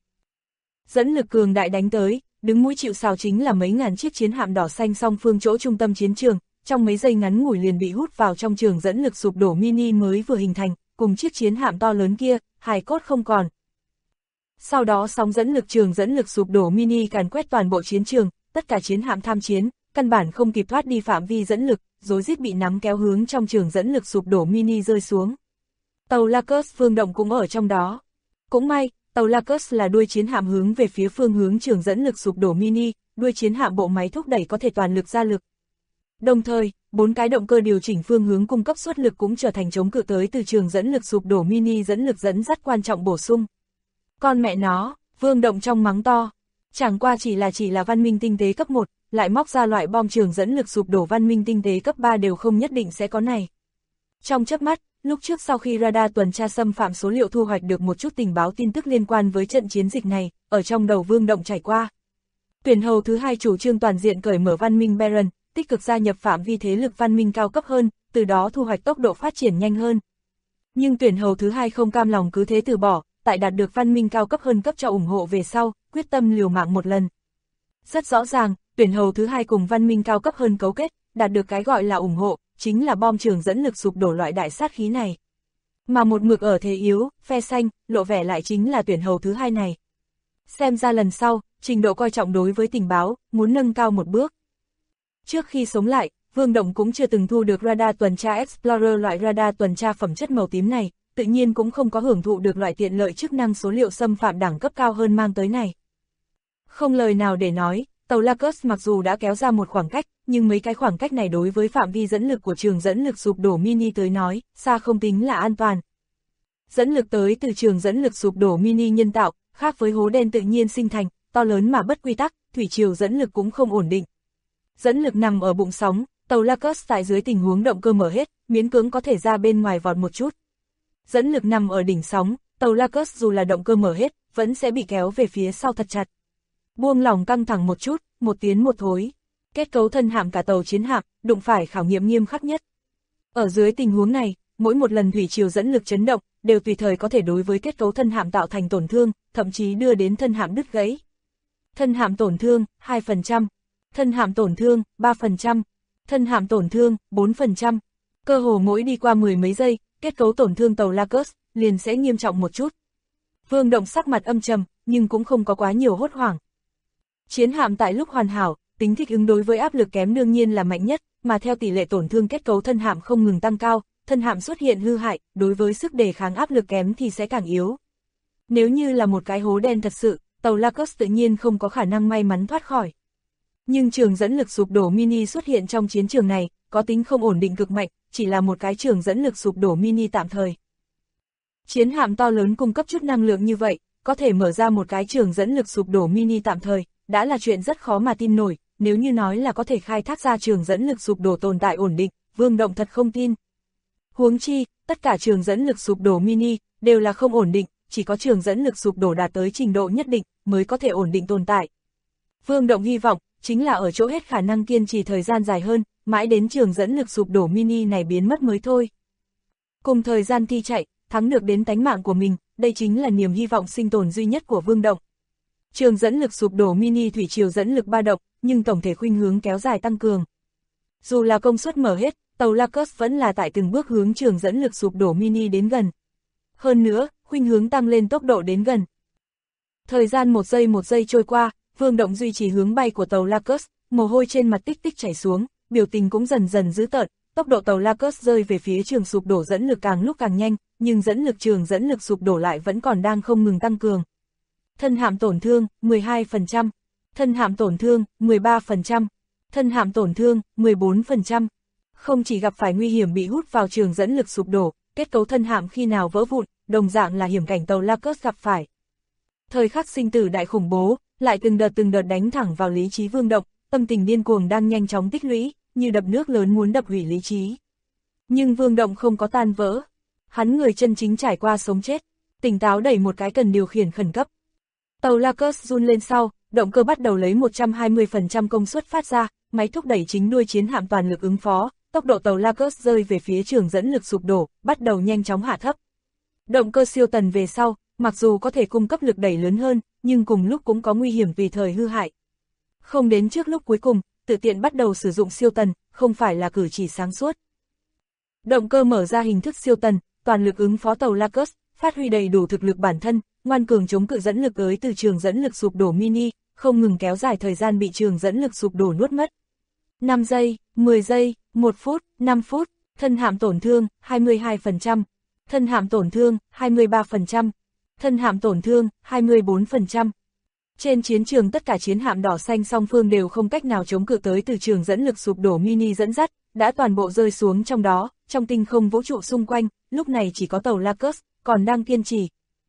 B: Dẫn lực cường đại đánh tới, đứng mũi chịu sào chính là mấy ngàn chiếc chiến hạm đỏ xanh song phương chỗ trung tâm chiến trường, trong mấy giây ngắn ngủi liền bị hút vào trong trường dẫn lực sụp đổ mini mới vừa hình thành, cùng chiếc chiến hạm to lớn kia, hài cốt không còn. Sau đó sóng dẫn lực trường dẫn lực sụp đổ mini càn quét toàn bộ chiến trường, tất cả chiến hạm tham chiến, căn bản không kịp thoát đi phạm vi dẫn lực, rối rít bị nắm kéo hướng trong trường dẫn lực sụp đổ mini rơi xuống. Tàu Lacus Phương Động cũng ở trong đó. Cũng may, tàu Lacus là đuôi chiến hạm hướng về phía phương hướng trường dẫn lực sụp đổ mini, đuôi chiến hạm bộ máy thúc đẩy có thể toàn lực ra lực. Đồng thời, 4 cái động cơ điều chỉnh phương hướng cung cấp suất lực cũng trở thành chống cự tới từ trường dẫn lực sụp đổ mini dẫn lực dẫn dắt quan trọng bổ sung. Con mẹ nó, Vương Động trong mắng to. Chẳng qua chỉ là văn minh tinh tế cấp 1, lại móc ra loại bom trường dẫn lực sụp đổ văn minh tinh tế cấp 3 đều không nhất định sẽ có này. Trong chớp mắt, lúc trước sau khi radar tuần tra xâm phạm số liệu thu hoạch được một chút tình báo tin tức liên quan với trận chiến dịch này, ở trong đầu Vương Động trải qua. Tuyển hầu thứ 2 chủ trương toàn diện cởi mở văn minh Baron, tích cực gia nhập phạm vi thế lực văn minh cao cấp hơn, từ đó thu hoạch tốc độ phát triển nhanh hơn. Nhưng tuyển hầu thứ 2 không cam lòng cứ thế từ bỏ, tại đạt được văn minh cao cấp hơn cấp cho ủng hộ về sau, quyết tâm liều mạng một lần. Rất rõ ràng, tuyển hầu thứ 2 cùng văn minh cao cấp hơn cấu kết, đạt được cái gọi là ủng hộ, chính là bom trường dẫn lực sụp đổ loại đại sát khí này. Mà một mực ở thế yếu, phe xanh, lộ vẻ lại chính là tuyển hầu thứ 2 này. Xem ra lần sau, trình độ coi trọng đối với tình báo, muốn nâng cao một bước. Trước khi sống lại, Vương Động cũng chưa từng thu được radar tuần tra Explorer loại radar tuần tra phẩm chất màu tím này, tự nhiên cũng không có hưởng thụ được loại tiện lợi chức năng số liệu xâm phạm đẳng cấp cao hơn mang tới này. Không lời nào để nói, tàu Lacus mặc dù đã kéo ra một khoảng cách, nhưng mấy cái khoảng cách này đối với phạm vi dẫn lực của trường dẫn lực sụp đổ mini tới nói, xa không tính là an toàn. Dẫn lực tới từ trường dẫn lực sụp đổ mini nhân tạo, khác với hố đen tự nhiên sinh thành, to lớn mà bất quy tắc, thủy triều dẫn lực cũng không ổn định. Dẫn lực nằm ở bụng sóng, tàu Lacus tại dưới tình huống động cơ mở hết, miễn cưỡng có thể ra bên ngoài vọt một chút. Dẫn lực nằm ở đỉnh sóng, tàu Lacus dù là động cơ mở hết, vẫn sẽ bị kéo về phía sau thật chặt. Buông lỏng căng thẳng một chút, một tiến một thối. Kết cấu thân hạm cả tàu chiến hạm, đụng phải khảo nghiệm nghiêm khắc nhất. Ở dưới tình huống này, mỗi một lần thủy triều dẫn lực chấn động, đều tùy thời có thể đối với kết cấu thân hạm tạo thành tổn thương, thậm chí đưa đến thân hạm đứt gãy. Thân hạm tổn thương, 2%. Thân hạm tổn thương, 3%. Thân hạm tổn thương, 4%. Cơ hồ mỗi đi qua mười mấy giây, kết cấu tổn thương tàu Lacus liền sẽ nghiêm trọng một chút. Vương Động sắc mặt âm trầm, nhưng cũng không có quá nhiều hốt hoảng. Chiến hạm tại lúc hoàn hảo, tính thích ứng đối với áp lực kém đương nhiên là mạnh nhất, mà theo tỷ lệ tổn thương kết cấu thân hạm không ngừng tăng cao, thân hạm xuất hiện hư hại, đối với sức đề kháng áp lực kém thì sẽ càng yếu. Nếu như là một cái hố đen thật sự, tàu Lacus tự nhiên không có khả năng may mắn thoát khỏi. Nhưng trường dẫn lực sụp đổ mini xuất hiện trong chiến trường này, có tính không ổn định cực mạnh, chỉ là một cái trường dẫn lực sụp đổ mini tạm thời. Chiến hạm to lớn cung cấp chút năng lượng như vậy, có thể mở ra một cái trường dẫn lực sụp đổ mini tạm thời, đã là chuyện rất khó mà tin nổi, nếu như nói là có thể khai thác ra trường dẫn lực sụp đổ tồn tại ổn định, Vương Động thật không tin. Huống chi, tất cả trường dẫn lực sụp đổ mini, đều là không ổn định, chỉ có trường dẫn lực sụp đổ đạt tới trình độ nhất định, mới có thể ổn định tồn tại. Vương Động hy vọng, chính là ở chỗ hết khả năng kiên trì thời gian dài hơn, mãi đến trường dẫn lực sụp đổ mini này biến mất mới thôi. Cùng thời gian thi chạy, thắng được đến tánh mạng của mình, đây chính là niềm hy vọng sinh tồn duy nhất của Vương Động. Trường dẫn lực sụp đổ mini thủy triều dẫn lực ba động, nhưng tổng thể khuynh hướng kéo dài tăng cường. Dù là công suất mở hết, tàu Lacus vẫn là tại từng bước hướng trường dẫn lực sụp đổ mini đến gần. Hơn nữa, khuynh hướng tăng lên tốc độ đến gần. Thời gian một giây trôi qua, Vương Động duy trì hướng bay của tàu Lacus, mồ hôi trên mặt tích tích chảy xuống, biểu tình cũng dần dần dữ tợn, tốc độ tàu Lacus rơi về phía trường sụp đổ dẫn lực càng lúc càng nhanh, nhưng trường dẫn lực sụp đổ lại vẫn còn đang không ngừng tăng cường. Thân hạm tổn thương, 12%. Thân hạm tổn thương, 13%. Thân hạm tổn thương, 14%. Không chỉ gặp phải nguy hiểm bị hút vào trường dẫn lực sụp đổ, kết cấu thân hạm khi nào vỡ vụn, đồng dạng là hiểm cảnh tàu Lacus gặp phải. Thời khắc sinh tử đại khủng bố, lại từng đợt đánh thẳng vào lý trí Vương Động, tâm tình điên cuồng đang nhanh chóng tích lũy, như đập nước lớn muốn đập hủy lý trí. Nhưng Vương Động không có tan vỡ. Hắn người chân chính trải qua sống chết, tỉnh táo đẩy một cái cần điều khiển khẩn cấp. Tàu Lacus run lên sau, động cơ bắt đầu lấy 120% công suất phát ra, máy thúc đẩy chính đuôi chiến hạm toàn lực ứng phó, tốc độ tàu Lacus rơi về phía trường dẫn lực sụp đổ, bắt đầu nhanh chóng hạ thấp. Động cơ siêu tần về sau, mặc dù có thể cung cấp lực đẩy lớn hơn, nhưng cùng lúc cũng có nguy hiểm vì thời hư hại. Không đến trước lúc cuối cùng, tự tiện bắt đầu sử dụng siêu tần, không phải là cử chỉ sáng suốt. Động cơ mở ra hình thức siêu tần, toàn lực ứng phó tàu Lacus, phát huy đầy đủ thực lực bản thân, ngoan cường chống cự dẫn lực tới từ trường dẫn lực sụp đổ mini, không ngừng kéo dài thời gian bị trường dẫn lực sụp đổ nuốt mất. 5 giây, 10 giây, 1 phút, 5 phút, thân hạm tổn thương, 22%, thân hạm tổn thương, 23%, thân hạm tổn thương, 24%. Trên chiến trường tất cả chiến hạm đỏ xanh song phương đều không cách nào chống cự tới từ trường dẫn lực sụp đổ mini dẫn dắt, đã toàn bộ rơi xuống trong đó, trong tinh không vũ trụ xung quanh, lúc này chỉ có tàu Lacus, còn đang kiên trì.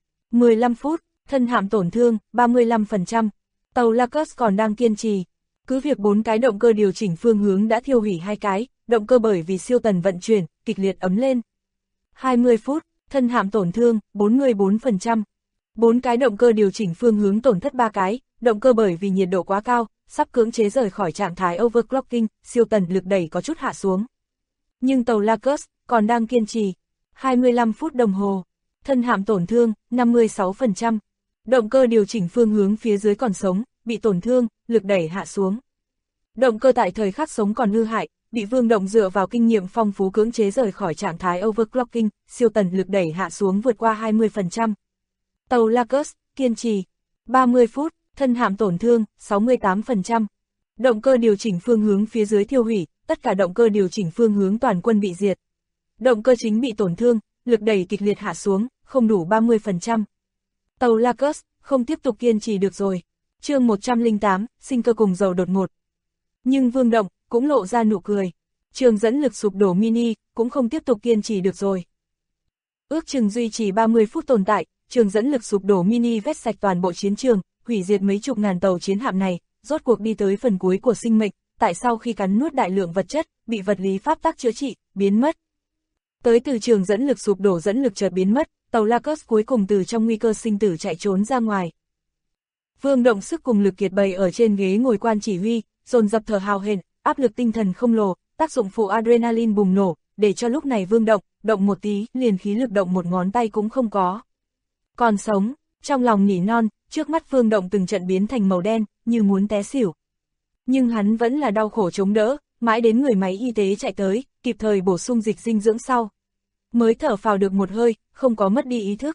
B: 15 phút, thân hạm tổn thương, 35%, tàu Lacus còn đang kiên trì. Cứ việc 4 cái động cơ điều chỉnh phương hướng đã thiêu hủy 2 cái, động cơ bởi vì siêu tần vận chuyển, kịch liệt ấm lên. 20 phút, thân hạm tổn thương, 44%. 4 cái động cơ điều chỉnh phương hướng tổn thất 3 cái, động cơ bởi vì nhiệt độ quá cao, sắp cưỡng chế rời khỏi trạng thái overclocking, siêu tần lực đẩy có chút hạ xuống. Nhưng tàu Lacus còn đang kiên trì. 25 phút đồng hồ, thân hạm tổn thương, 56%. Động cơ điều chỉnh phương hướng phía dưới còn sống, bị tổn thương, lực đẩy hạ xuống. Động cơ tại thời khắc sống còn hư hại, bị Vương Động dựa vào kinh nghiệm phong phú cưỡng chế rời khỏi trạng thái overclocking, siêu tần lực đẩy hạ xuống vượt qua 20%. Tàu Lacus, kiên trì. 30 phút, thân hạm tổn thương, 68%. Động cơ điều chỉnh phương hướng phía dưới thiêu hủy, tất cả động cơ điều chỉnh phương hướng toàn quân bị diệt. Động cơ chính bị tổn thương, lực đẩy kịch liệt hạ xuống, không đủ 30%. Tàu Lacus, không tiếp tục kiên trì được rồi. Chương 108, sinh cơ cùng dầu đột ngột. Nhưng Vương Động cũng lộ ra nụ cười. Trường dẫn lực sụp đổ mini cũng không tiếp tục kiên trì được rồi. Ước chừng duy trì 30 phút tồn tại, trường dẫn lực sụp đổ mini vét sạch toàn bộ chiến trường, hủy diệt mấy chục ngàn tàu chiến hạm này, rốt cuộc đi tới phần cuối của sinh mệnh, tại sau khi cắn nuốt đại lượng vật chất, bị vật lý pháp tắc chữa trị, biến mất. Tới từ trường dẫn lực sụp đổ dẫn lực chợt biến mất, tàu Lacus cuối cùng từ trong nguy cơ sinh tử chạy trốn ra ngoài. Vương Động sức cùng lực kiệt bày ở trên ghế ngồi quan chỉ huy, dồn dập thở hào hển, áp lực tinh thần không lồ, tác dụng phụ adrenaline bùng nổ, để cho lúc này Vương Động một tí, liền khí lực động một ngón tay cũng không có. Còn sống, trong lòng nỉ non, trước mắt Vương Động từng trận biến thành màu đen, như muốn té xỉu. Nhưng hắn vẫn là đau khổ chống đỡ, mãi đến người máy y tế chạy tới, kịp thời bổ sung dịch dinh dưỡng sau. Mới thở phào được một hơi, không có mất đi ý thức.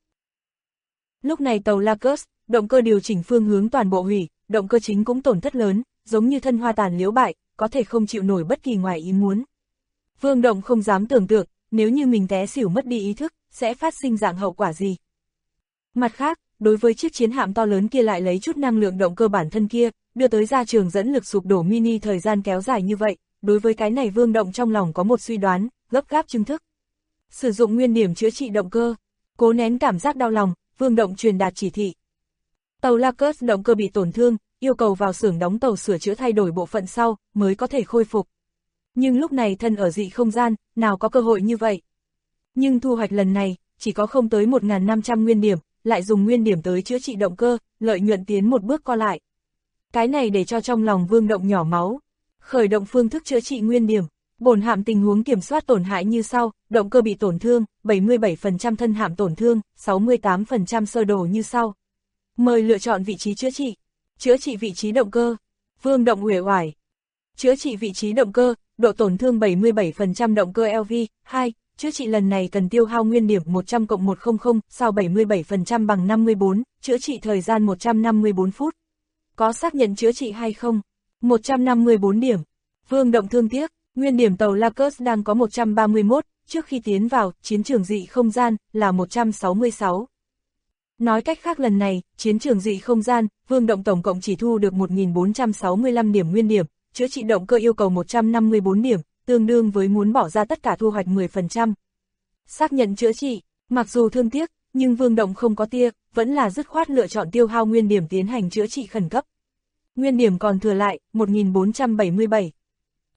B: Lúc này tàu Lacus, động cơ điều chỉnh phương hướng toàn bộ hủy, động cơ chính cũng tổn thất lớn, giống như thân hoa tàn liễu bại, có thể không chịu nổi bất kỳ ngoài ý muốn. Vương Động không dám tưởng tượng, nếu như mình té xỉu mất đi ý thức, sẽ phát sinh dạng hậu quả gì. Mặt khác, đối với chiếc chiến hạm to lớn kia lại lấy chút năng lượng động cơ bản thân kia, đưa tới ra trường dẫn lực sụp đổ mini thời gian kéo dài như vậy, đối với cái này Vương Động trong lòng có một suy đoán, gấp gáp chứng thức. Sử dụng nguyên điểm chữa trị động cơ, cố nén cảm giác đau lòng, Vương Động truyền đạt chỉ thị. Tàu Lacus động cơ bị tổn thương, yêu cầu vào xưởng đóng tàu sửa chữa thay đổi bộ phận sau, mới có thể khôi phục. Nhưng lúc này thân ở dị không gian, nào có cơ hội như vậy. Nhưng thu hoạch lần này, chỉ có không tới 1.500 nguyên điểm, lại dùng nguyên điểm tới chữa trị động cơ, lợi nhuận tiến một bước co lại. Cái này để cho trong lòng Vương Động nhỏ máu. Khởi động phương thức chữa trị nguyên điểm. Bổn hạm tình huống kiểm soát tổn hại như sau, động cơ bị tổn thương, 77% thân hạm tổn thương, 68% sơ đồ như sau. Mời lựa chọn vị trí chữa trị. Chữa trị vị trí động cơ. Vương Động uể oải. Chữa trị vị trí động cơ, độ tổn thương 77% động cơ LV, 2. Chữa trị lần này cần tiêu hao nguyên điểm 100 cộng 100, sau 77% bằng 54, chữa trị thời gian 154 phút. Có xác nhận chữa trị hay không? 154 điểm. Vương Động thương tiếc, nguyên điểm tàu Lacus đang có 131, trước khi tiến vào chiến trường dị không gian là 166. Nói cách khác lần này, chiến trường dị không gian, Vương Động tổng cộng chỉ thu được 1465 điểm nguyên điểm, chữa trị động cơ yêu cầu 154 điểm, tương đương với muốn bỏ ra tất cả thu hoạch 10%. Xác nhận chữa trị, mặc dù thương tiếc, nhưng Vương Động không có tia, vẫn là dứt khoát lựa chọn tiêu hao nguyên điểm tiến hành chữa trị khẩn cấp. Nguyên điểm còn thừa lại, 1477.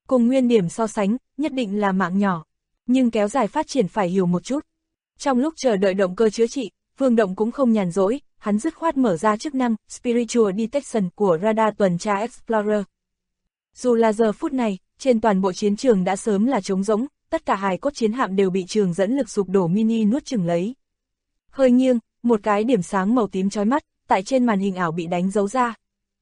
B: Cùng nguyên điểm so sánh, nhất định là mạng nhỏ. Nhưng kéo dài phát triển phải hiểu một chút. Trong lúc chờ đợi động cơ chữa trị, Vương Động cũng không nhàn rỗi, hắn dứt khoát mở ra chức năng Spiritual Detection của radar tuần tra Explorer. Dù là giờ phút này, trên toàn bộ chiến trường đã sớm là trống rỗng, tất cả hài cốt chiến hạm đều bị trường dẫn lực sụp đổ mini nuốt chửng lấy. Hơi nghiêng, một cái điểm sáng màu tím chói mắt, tại trên màn hình ảo bị đánh dấu ra.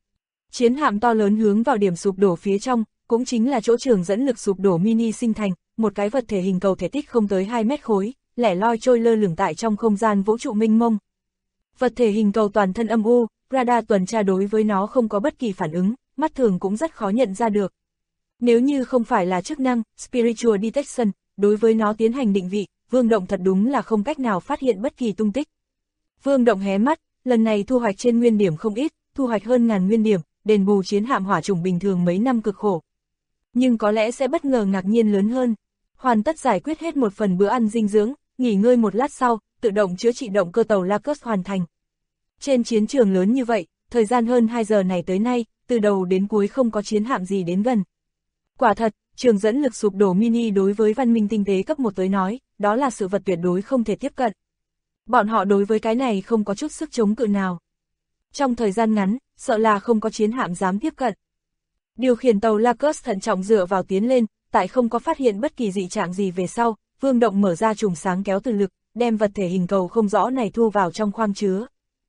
B: Chiến hạm to lớn hướng vào điểm sụp đổ phía trong, cũng chính là chỗ trường dẫn lực sụp đổ mini sinh thành, một cái vật thể hình cầu thể tích không tới 2 mét khối, lẻ loi trôi lơ lửng tại trong không gian vũ trụ mênh mông. Vật thể hình cầu toàn thân âm u, radar tuần tra đối với nó không có bất kỳ phản ứng, mắt thường cũng rất khó nhận ra được. Nếu như không phải là chức năng Spiritual Detection, đối với nó tiến hành định vị, Vương Động thật đúng là không cách nào phát hiện bất kỳ tung tích. Vương Động hé mắt, lần này thu hoạch trên nguyên điểm không ít, thu hoạch hơn ngàn nguyên điểm, đền bù chiến hạm hỏa chủng bình thường mấy năm cực khổ. Nhưng có lẽ sẽ bất ngờ ngạc nhiên lớn hơn. Hoàn tất giải quyết hết một phần bữa ăn dinh dưỡng, nghỉ ngơi một lát sau, tự động chữa trị động cơ tàu Lacus hoàn thành. Trên chiến trường lớn như vậy, thời gian hơn 2 giờ này tới nay, từ đầu đến cuối không có chiến hạm gì đến gần. Quả thật, trường dẫn lực sụp đổ mini đối với văn minh tinh tế cấp 1 tới nói, đó là sự vật tuyệt đối không thể tiếp cận. Bọn họ đối với cái này không có chút sức chống cự nào. Trong thời gian ngắn, sợ là không có chiến hạm dám tiếp cận. Điều khiển tàu Lacus thận trọng dựa vào tiến lên, tại không có phát hiện bất kỳ dị trạng gì về sau, Vương Động mở ra chùm sáng kéo từ lực, đem vật thể hình cầu không rõ này thu vào trong khoang chứa.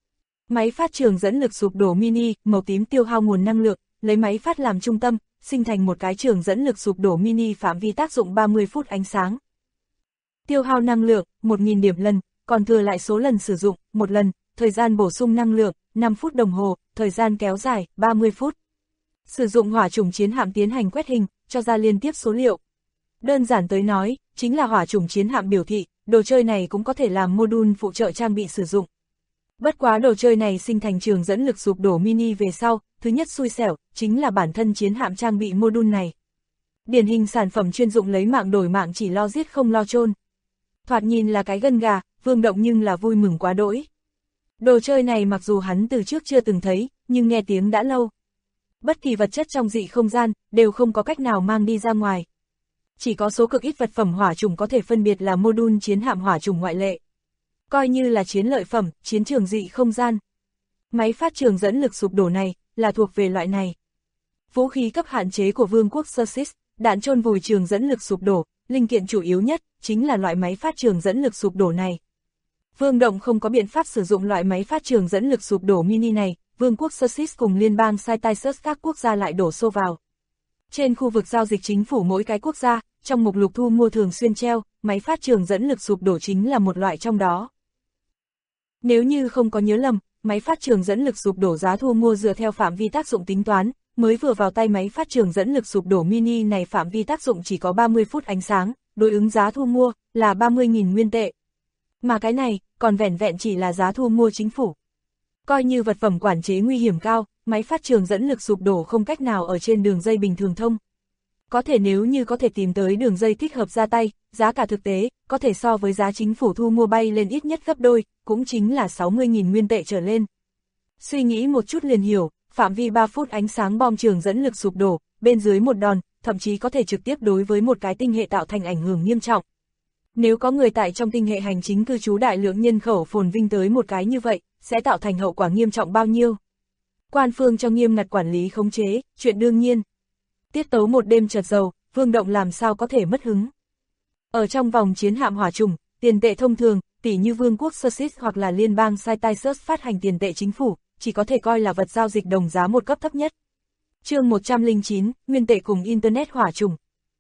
B: Máy phát trường dẫn lực sụp đổ mini, màu tím tiêu hao nguồn năng lượng, lấy máy phát làm trung tâm, sinh thành một cái trường dẫn lực sụp đổ mini phạm vi tác dụng 30 phút ánh sáng. Tiêu hao năng lượng, 1000 điểm lần, còn thừa lại số lần sử dụng, 1 lần, thời gian bổ sung năng lượng, 5 phút đồng hồ, thời gian kéo dài, 30 phút. Sử dụng hỏa chủng chiến hạm tiến hành quét hình, cho ra liên tiếp số liệu. Đơn giản tới nói, chính là hỏa chủng chiến hạm biểu thị, đồ chơi này cũng có thể làm module phụ trợ trang bị sử dụng. Bất quá đồ chơi này sinh thành trường dẫn lực sụp đổ mini về sau, thứ nhất xui xẻo, chính là bản thân chiến hạm trang bị module này. Điển hình sản phẩm chuyên dụng lấy mạng đổi mạng chỉ lo giết không lo chôn. Thoạt nhìn là cái gân gà, Vương Động nhưng là vui mừng quá đỗi. Đồ chơi này mặc dù hắn từ trước chưa từng thấy, nhưng nghe tiếng đã lâu. Bất kỳ vật chất trong dị không gian, đều không có cách nào mang đi ra ngoài. Chỉ có số cực ít vật phẩm hỏa chủng có thể phân biệt là module chiến hạm hỏa chủng ngoại lệ. Coi như là chiến lợi phẩm, chiến trường dị không gian. Máy phát trường dẫn lực sụp đổ này, là thuộc về loại này. Vũ khí cấp hạn chế của Vương quốc Sussex, đạn chôn vùi trường dẫn lực sụp đổ, linh kiện chủ yếu nhất, chính là loại máy phát trường dẫn lực sụp đổ này. Vương Động không có biện pháp sử dụng loại máy phát trường dẫn lực sụp đổ mini này, Vương quốc Sussex cùng liên bang Cytisus các quốc gia lại đổ xô vào. Trên khu vực giao dịch chính phủ mỗi cái quốc gia, trong mục lục thu mua thường xuyên treo, máy phát trường dẫn lực sụp đổ chính là một loại trong đó. Nếu như không có nhớ lầm, máy phát trường dẫn lực sụp đổ giá thu mua dựa theo phạm vi tác dụng tính toán, mới vừa vào tay máy phát trường dẫn lực sụp đổ mini này phạm vi tác dụng chỉ có 30 phút ánh sáng, đối ứng giá thu mua là 30.000 nguyên tệ. Mà cái này, còn vẻn vẹn chỉ là giá thu mua chính phủ. Coi như vật phẩm quản chế nguy hiểm cao, máy phát trường dẫn lực sụp đổ không cách nào ở trên đường dây bình thường thông. Có thể nếu như có thể tìm tới đường dây thích hợp ra tay, giá cả thực tế, có thể so với giá chính phủ thu mua bay lên ít nhất gấp đôi, cũng chính là 60.000 nguyên tệ trở lên. Suy nghĩ một chút liền hiểu, phạm vi 3 phút ánh sáng bom trường dẫn lực sụp đổ, bên dưới một đòn, thậm chí có thể trực tiếp đối với một cái tinh hệ tạo thành ảnh hưởng nghiêm trọng. Nếu có người tại trong tinh hệ hành chính cư trú đại lượng nhân khẩu phồn vinh tới một cái như vậy, sẽ tạo thành hậu quả nghiêm trọng bao nhiêu? Quan phương cho nghiêm ngặt quản lý khống chế, chuyện đương nhiên. Tiết tấu một đêm chợt dầu, Vương Động làm sao có thể mất hứng. Ở trong vòng chiến hạm hỏa chủng, tiền tệ thông thường, tỷ như Vương quốc Sussex hoặc là liên bang Cytisus phát hành tiền tệ chính phủ, chỉ có thể coi là vật giao dịch đồng giá một cấp thấp nhất. Chương 109, nguyên tệ cùng Internet hỏa chủng.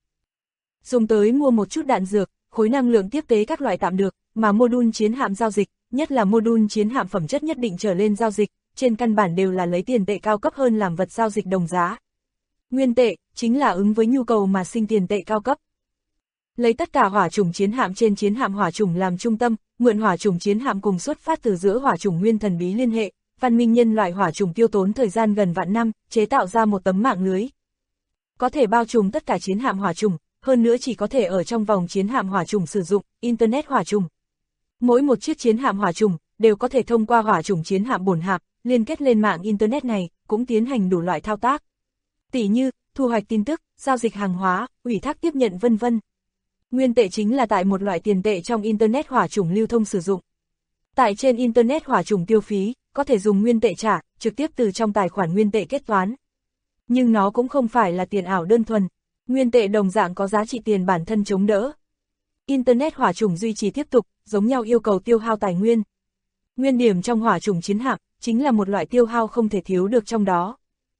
B: Dùng tới mua một chút đạn dược, khối năng lượng tiếp tế các loại tạm được, mà module chiến hạm giao dịch, nhất là module chiến hạm phẩm chất nhất định trở lên giao dịch, trên căn bản đều là lấy tiền tệ cao cấp hơn làm vật giao dịch đồng giá. Nguyên tệ, chính là ứng với nhu cầu mà sinh tiền tệ cao cấp. Lấy tất cả hỏa chủng chiến hạm trên chiến hạm hỏa chủng làm trung tâm, mượn hỏa chủng chiến hạm cùng xuất phát từ giữa hỏa chủng nguyên thần bí liên hệ, văn minh nhân loại hỏa chủng tiêu tốn thời gian gần vạn năm, chế tạo ra một tấm mạng lưới. Có thể bao trùm tất cả chiến hạm hỏa chủng, hơn nữa chỉ có thể ở trong vòng chiến hạm hỏa chủng sử dụng, Internet hỏa chủng. Mỗi một chiếc chiến hạm hỏa chủng, đều có thể thông qua hỏa chủng chiến hạm bổn hạm, liên kết lên mạng Internet này, cũng tiến hành đủ loại thao tác. Tỷ như, thu hoạch tin tức, giao dịch hàng hóa, ủy thác tiếp nhận vân vân. Nguyên tệ chính là tại một loại tiền tệ trong Internet hỏa chủng lưu thông sử dụng. Tại trên Internet hỏa chủng tiêu phí, có thể dùng nguyên tệ trả, trực tiếp từ trong tài khoản nguyên tệ kết toán. Nhưng nó cũng không phải là tiền ảo đơn thuần, nguyên tệ đồng dạng có giá trị tiền bản thân chống đỡ. Internet hỏa chủng duy trì tiếp tục, giống nhau yêu cầu tiêu hao tài nguyên. Nguyên điểm trong hỏa chủng chiến hạm, chính là một loại tiêu hao không thể thiếu được trong đó.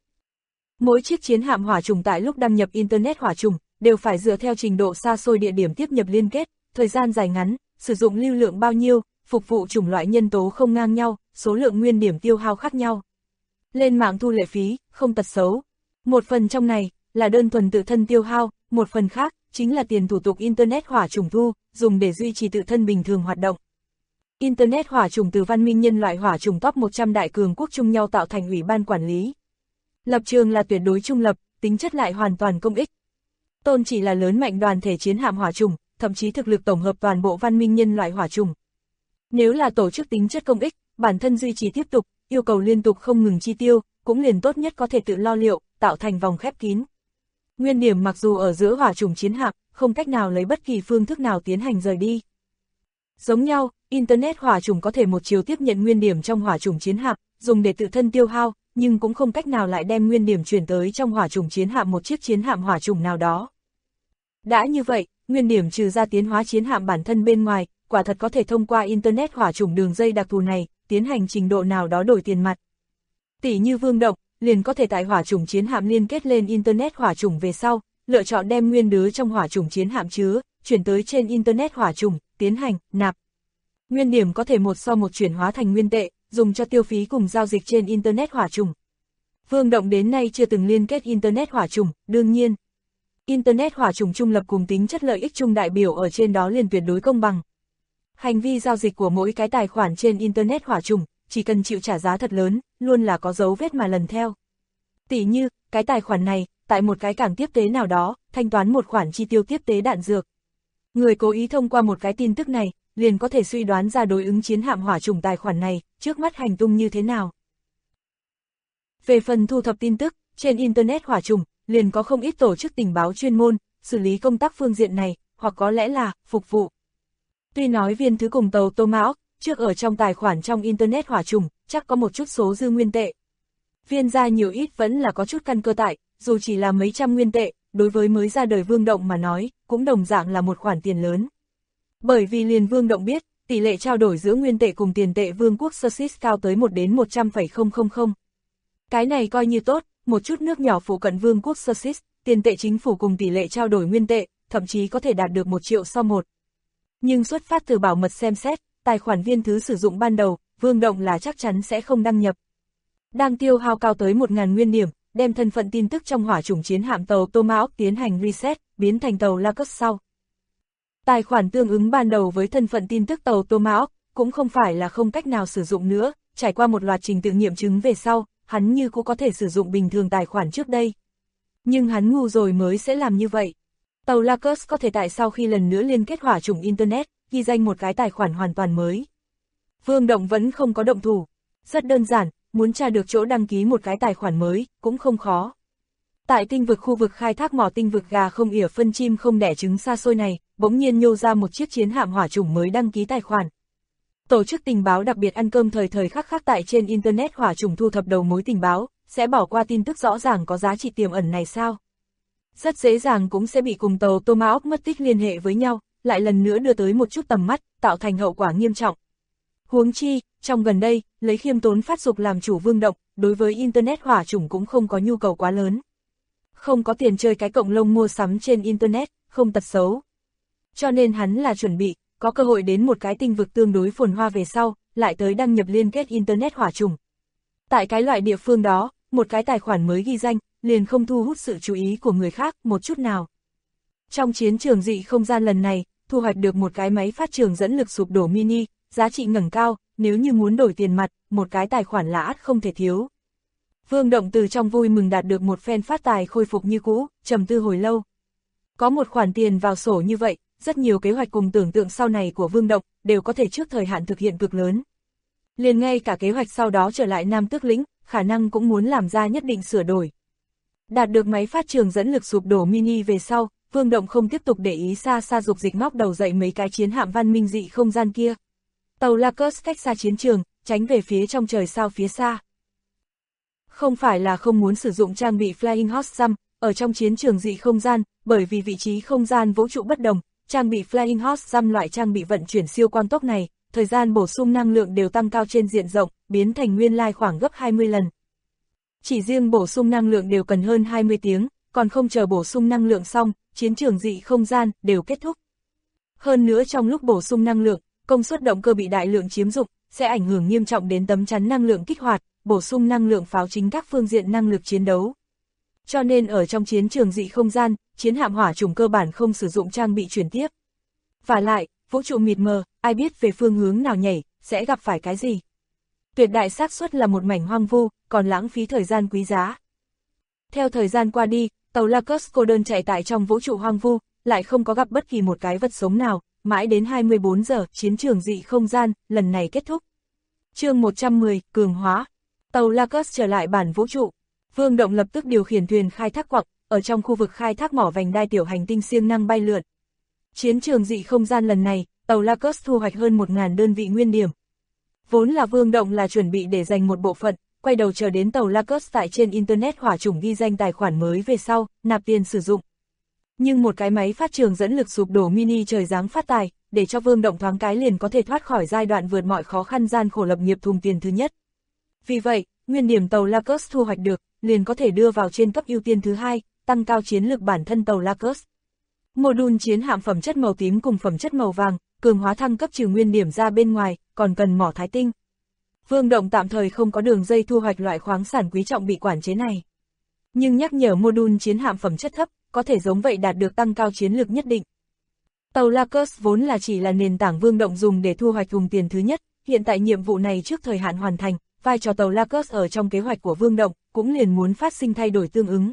B: Mỗi chiếc chiến hạm hỏa chủng tại lúc đăng nhập Internet hỏa chủng, đều phải dựa theo trình độ xa xôi địa điểm tiếp nhập liên kết, thời gian dài ngắn, sử dụng lưu lượng bao nhiêu, phục vụ chủng loại nhân tố không ngang nhau, số lượng nguyên điểm tiêu hao khác nhau. Lên mạng thu lệ phí, không tật xấu. Một phần trong này, là đơn thuần tự thân tiêu hao, một phần khác, chính là tiền thủ tục Internet hỏa chủng thu, dùng để duy trì tự thân bình thường hoạt động. Internet hỏa chủng từ văn minh nhân loại hỏa chủng top 100 đại cường quốc chung nhau tạo thành ủy ban quản lý. Lập trường là tuyệt đối trung lập, tính chất lại hoàn toàn công ích. Tôn chỉ là lớn mạnh đoàn thể chiến hạm hỏa chủng, thậm chí thực lực tổng hợp toàn bộ văn minh nhân loại hỏa chủng. Nếu là tổ chức tính chất công ích, bản thân duy trì tiếp tục, yêu cầu liên tục không ngừng chi tiêu, cũng liền tốt nhất có thể tự lo liệu, tạo thành vòng khép kín. Nguyên điểm mặc dù ở giữa hỏa chủng chiến hạm, không cách nào lấy bất kỳ phương thức nào tiến hành rời đi. Giống nhau, Internet hỏa chủng có thể một chiều tiếp nhận nguyên điểm trong hỏa chủng chiến hạm, dùng để tự thân tiêu hao, nhưng cũng không cách nào lại đem nguyên điểm chuyển tới trong hỏa chủng chiến hạm một chiếc chiến hạm hỏa chủng nào đó. Đã như vậy, nguyên điểm trừ ra tiến hóa chiến hạm bản thân bên ngoài, quả thật có thể thông qua Internet hỏa chủng đường dây đặc thù này, tiến hành trình độ nào đó đổi tiền mặt. Tỷ như Vương Động, liền có thể tại hỏa chủng chiến hạm liên kết lên Internet hỏa chủng về sau, lựa chọn đem nguyên đứa trong hỏa chủng chiến hạm chứa, chuyển tới trên Internet hỏa chủng, tiến hành, nạp. Nguyên điểm có thể một so một chuyển hóa thành nguyên tệ, dùng cho tiêu phí cùng giao dịch trên Internet hỏa chủng. Vương Động đến nay chưa từng liên kết Internet hỏa chủng, đương nhiên. Internet hỏa chủng trung lập cùng tính chất lợi ích chung đại biểu ở trên đó liền tuyệt đối công bằng. Hành vi giao dịch của mỗi cái tài khoản trên Internet hỏa chủng, chỉ cần chịu trả giá thật lớn, luôn là có dấu vết mà lần theo. Tỷ như, cái tài khoản này, tại một cái cảng tiếp tế nào đó, thanh toán một khoản chi tiêu tiếp tế đạn dược. Người cố ý thông qua một cái tin tức này, liền có thể suy đoán ra đối ứng chiến hạm hỏa chủng tài khoản này, trước mắt hành tung như thế nào. Về phần thu thập tin tức, trên Internet hỏa chủng, liền có không ít tổ chức tình báo chuyên môn, xử lý công tác phương diện này, hoặc có lẽ là, phục vụ. Tuy nói Viên Thứ cùng tàu Tomahawk, trước ở trong tài khoản trong Internet hỏa chủng, chắc có một chút số dư nguyên tệ. Viên ra nhiều ít vẫn là có chút căn cơ tại, dù chỉ là mấy trăm nguyên tệ, đối với mới ra đời Vương Động mà nói, cũng đồng dạng là một khoản tiền lớn. Bởi vì liền Vương Động biết, tỷ lệ trao đổi giữa nguyên tệ cùng tiền tệ Vương quốc Sussex cao tới 1 đến 100,000. Cái này coi như tốt, một chút nước nhỏ phụ cận Vương quốc Sussex, tiền tệ chính phủ cùng tỷ lệ trao đổi nguyên tệ, thậm chí có thể đạt được 1 triệu so 1. Nhưng xuất phát từ bảo mật xem xét, tài khoản Viên Thứ sử dụng ban đầu, Vương Động là chắc chắn sẽ không đăng nhập. Đang tiêu hao cao tới 1.000 nguyên điểm, đem thân phận tin tức trong hỏa chủng chiến hạm tàu Tomahawk tiến hành reset, biến thành tàu Lacus sau. Tài khoản tương ứng ban đầu với thân phận tin tức tàu Tomahawk, cũng không phải là không cách nào sử dụng nữa, trải qua một loạt trình tự nghiệm chứng về sau, hắn như cũng có thể sử dụng bình thường tài khoản trước đây. Nhưng hắn ngu rồi mới sẽ làm như vậy. Tàu Lacus có thể tại sau khi lần nữa liên kết hỏa chủng Internet, ghi danh một cái tài khoản hoàn toàn mới. Vương Động vẫn không có động thủ. Rất đơn giản, muốn tra được chỗ đăng ký một cái tài khoản mới, cũng không khó. Tại tinh vực khu vực khai thác mỏ tinh vực gà không ỉa phân chim không đẻ trứng xa xôi này, bỗng nhiên nhô ra một chiếc chiến hạm hỏa chủng mới đăng ký tài khoản. Tổ chức tình báo đặc biệt ăn cơm thời khắc khắc tại trên Internet hỏa chủng thu thập đầu mối tình báo, sẽ bỏ qua tin tức rõ ràng có giá trị tiềm ẩn này sao? Rất dễ dàng cũng sẽ bị cùng tàu Tomahawk mất tích liên hệ với nhau, lại lần nữa đưa tới một chút tầm mắt, tạo thành hậu quả nghiêm trọng. Huống chi, trong gần đây, lấy khiêm tốn phát dục làm chủ Vương Động, đối với Internet hỏa chủng cũng không có nhu cầu quá lớn. Không có tiền chơi cái cộng lông mua sắm trên Internet, không tật xấu. Cho nên hắn là chuẩn bị, có cơ hội đến một cái tinh vực tương đối phồn hoa về sau, lại tới đăng nhập liên kết Internet hỏa chủng. Tại cái loại địa phương đó, một cái tài khoản mới ghi danh, liền không thu hút sự chú ý của người khác một chút nào. Trong chiến trường dị không gian lần này, thu hoạch được một cái máy phát trường dẫn lực sụp đổ mini, giá trị ngẩng cao, nếu như muốn đổi tiền mặt, một cái tài khoản là ắt không thể thiếu. Vương Động từ trong vui mừng đạt được một phen phát tài khôi phục như cũ, trầm tư hồi lâu. Có một khoản tiền vào sổ như vậy, rất nhiều kế hoạch cùng tưởng tượng sau này của Vương Động, đều có thể trước thời hạn thực hiện cực lớn. Liền ngay cả kế hoạch sau đó trở lại Nam Tước Lĩnh, khả năng cũng muốn làm ra nhất định sửa đổi. Đạt được máy phát trường dẫn lực sụp đổ mini về sau, Vương Động không tiếp tục để ý xa xa dục dịch móc đầu dậy mấy cái chiến hạm văn minh dị không gian kia. Tàu Lacus cách xa chiến trường, tránh về phía trong trời sao phía xa. Không phải là không muốn sử dụng trang bị Flying Horse Jump ở trong chiến trường dị không gian, bởi vì vị trí không gian vũ trụ bất đồng, trang bị Flying Horse Jump loại trang bị vận chuyển siêu quang tốc này, thời gian bổ sung năng lượng đều tăng cao trên diện rộng, biến thành nguyên lai khoảng gấp 20 lần. Chỉ riêng bổ sung năng lượng đều cần hơn 20 tiếng, còn không chờ bổ sung năng lượng xong, chiến trường dị không gian đều kết thúc. Hơn nữa trong lúc bổ sung năng lượng, công suất động cơ bị đại lượng chiếm dụng, sẽ ảnh hưởng nghiêm trọng đến tấm chắn năng lượng kích hoạt, bổ sung năng lượng pháo chính các phương diện năng lực chiến đấu. Cho nên ở trong chiến trường dị không gian, chiến hạm hỏa chủng cơ bản không sử dụng trang bị chuyển tiếp. Và lại, vũ trụ mịt mờ, ai biết về phương hướng nào nhảy, sẽ gặp phải cái gì. Tuyệt đại xác suất là một mảnh hoang vu, còn lãng phí thời gian quý giá. Theo thời gian qua đi, tàu Lacus cô đơn chạy tại trong vũ trụ hoang vu, lại không có gặp bất kỳ một cái vật sống nào, mãi đến 24 giờ, chiến trường dị không gian, lần này kết thúc. Chương 110, cường hóa. Tàu Lacus trở lại bản vũ trụ. Vương Động lập tức điều khiển thuyền khai thác quặng, ở trong khu vực khai thác mỏ vành đai tiểu hành tinh siêng năng bay lượn. Chiến trường dị không gian lần này, tàu Lacus thu hoạch hơn 1.000 đơn vị nguyên điểm. Vốn là Vương Động là chuẩn bị để dành một bộ phận, quay đầu chờ đến tàu Lacus tại trên Internet hỏa chủng ghi danh tài khoản mới về sau, nạp tiền sử dụng. Nhưng một cái máy phát trường dẫn lực sụp đổ mini trời giáng phát tài, để cho Vương Động thoáng cái liền có thể thoát khỏi giai đoạn vượt mọi khó khăn gian khổ lập nghiệp thùng tiền thứ nhất. Vì vậy, nguyên điểm tàu Lacus thu hoạch được, liền có thể đưa vào trên cấp ưu tiên thứ hai, tăng cao chiến lược bản thân tàu Lacus. Module chiến hạm phẩm chất màu tím cùng phẩm chất màu vàng, cường hóa thăng cấp trừ nguyên điểm ra bên ngoài, còn cần mỏ thái tinh. Vương Động tạm thời không có đường dây thu hoạch loại khoáng sản quý trọng bị quản chế này. Nhưng nhắc nhở module chiến hạm phẩm chất thấp, có thể giống vậy đạt được tăng cao chiến lược nhất định. Tàu Lacus vốn là chỉ là nền tảng Vương Động dùng để thu hoạch vùng tiền thứ nhất, hiện tại nhiệm vụ này trước thời hạn hoàn thành, vai trò tàu Lacus ở trong kế hoạch của Vương Động, cũng liền muốn phát sinh thay đổi tương ứng.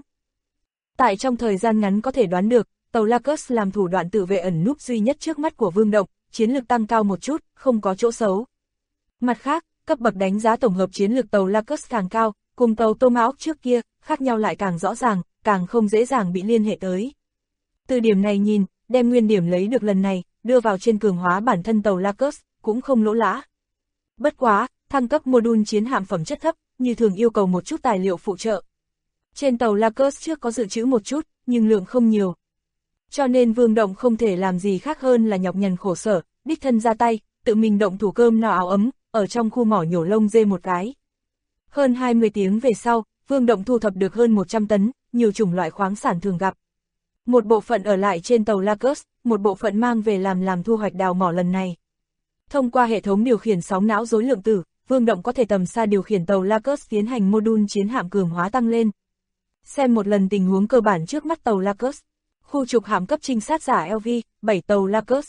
B: Tại trong thời gian ngắn có thể đoán được, tàu Lacus làm thủ đoạn tự vệ ẩn núp duy nhất trước mắt của Vương Động, chiến lược tăng cao một chút, không có chỗ xấu. Mặt khác, cấp bậc đánh giá tổng hợp chiến lược tàu Lacus càng cao, cùng tàu Tomahawk trước kia, khác nhau lại càng rõ ràng, càng không dễ dàng bị liên hệ tới. Từ điểm này nhìn, đem nguyên điểm lấy được lần này, đưa vào trên cường hóa bản thân tàu Lacus, cũng không lỗ lã. Bất quá, thăng cấp module chiến hạm phẩm chất thấp, như thường yêu cầu một chút tài liệu phụ trợ. Trên tàu Lacus trước có dự trữ một chút, nhưng lượng không nhiều. Cho nên Vương Động không thể làm gì khác hơn là nhọc nhằn khổ sở, đích thân ra tay, tự mình động thủ cơm no áo ấm, ở trong khu mỏ nhổ lông dê một cái. Hơn 20 tiếng về sau, Vương Động thu thập được hơn 100 tấn, nhiều chủng loại khoáng sản thường gặp. Một bộ phận ở lại trên tàu Lacus, một bộ phận mang về làm thu hoạch đào mỏ lần này. Thông qua hệ thống điều khiển sóng não rối lượng tử, Vương Động có thể tầm xa điều khiển tàu Lacus tiến hành module chiến hạm cường hóa tăng lên. Xem một lần tình huống cơ bản trước mắt tàu Lacus. Khu trục hạm cấp trinh sát giả LV, 7 tàu Lacus.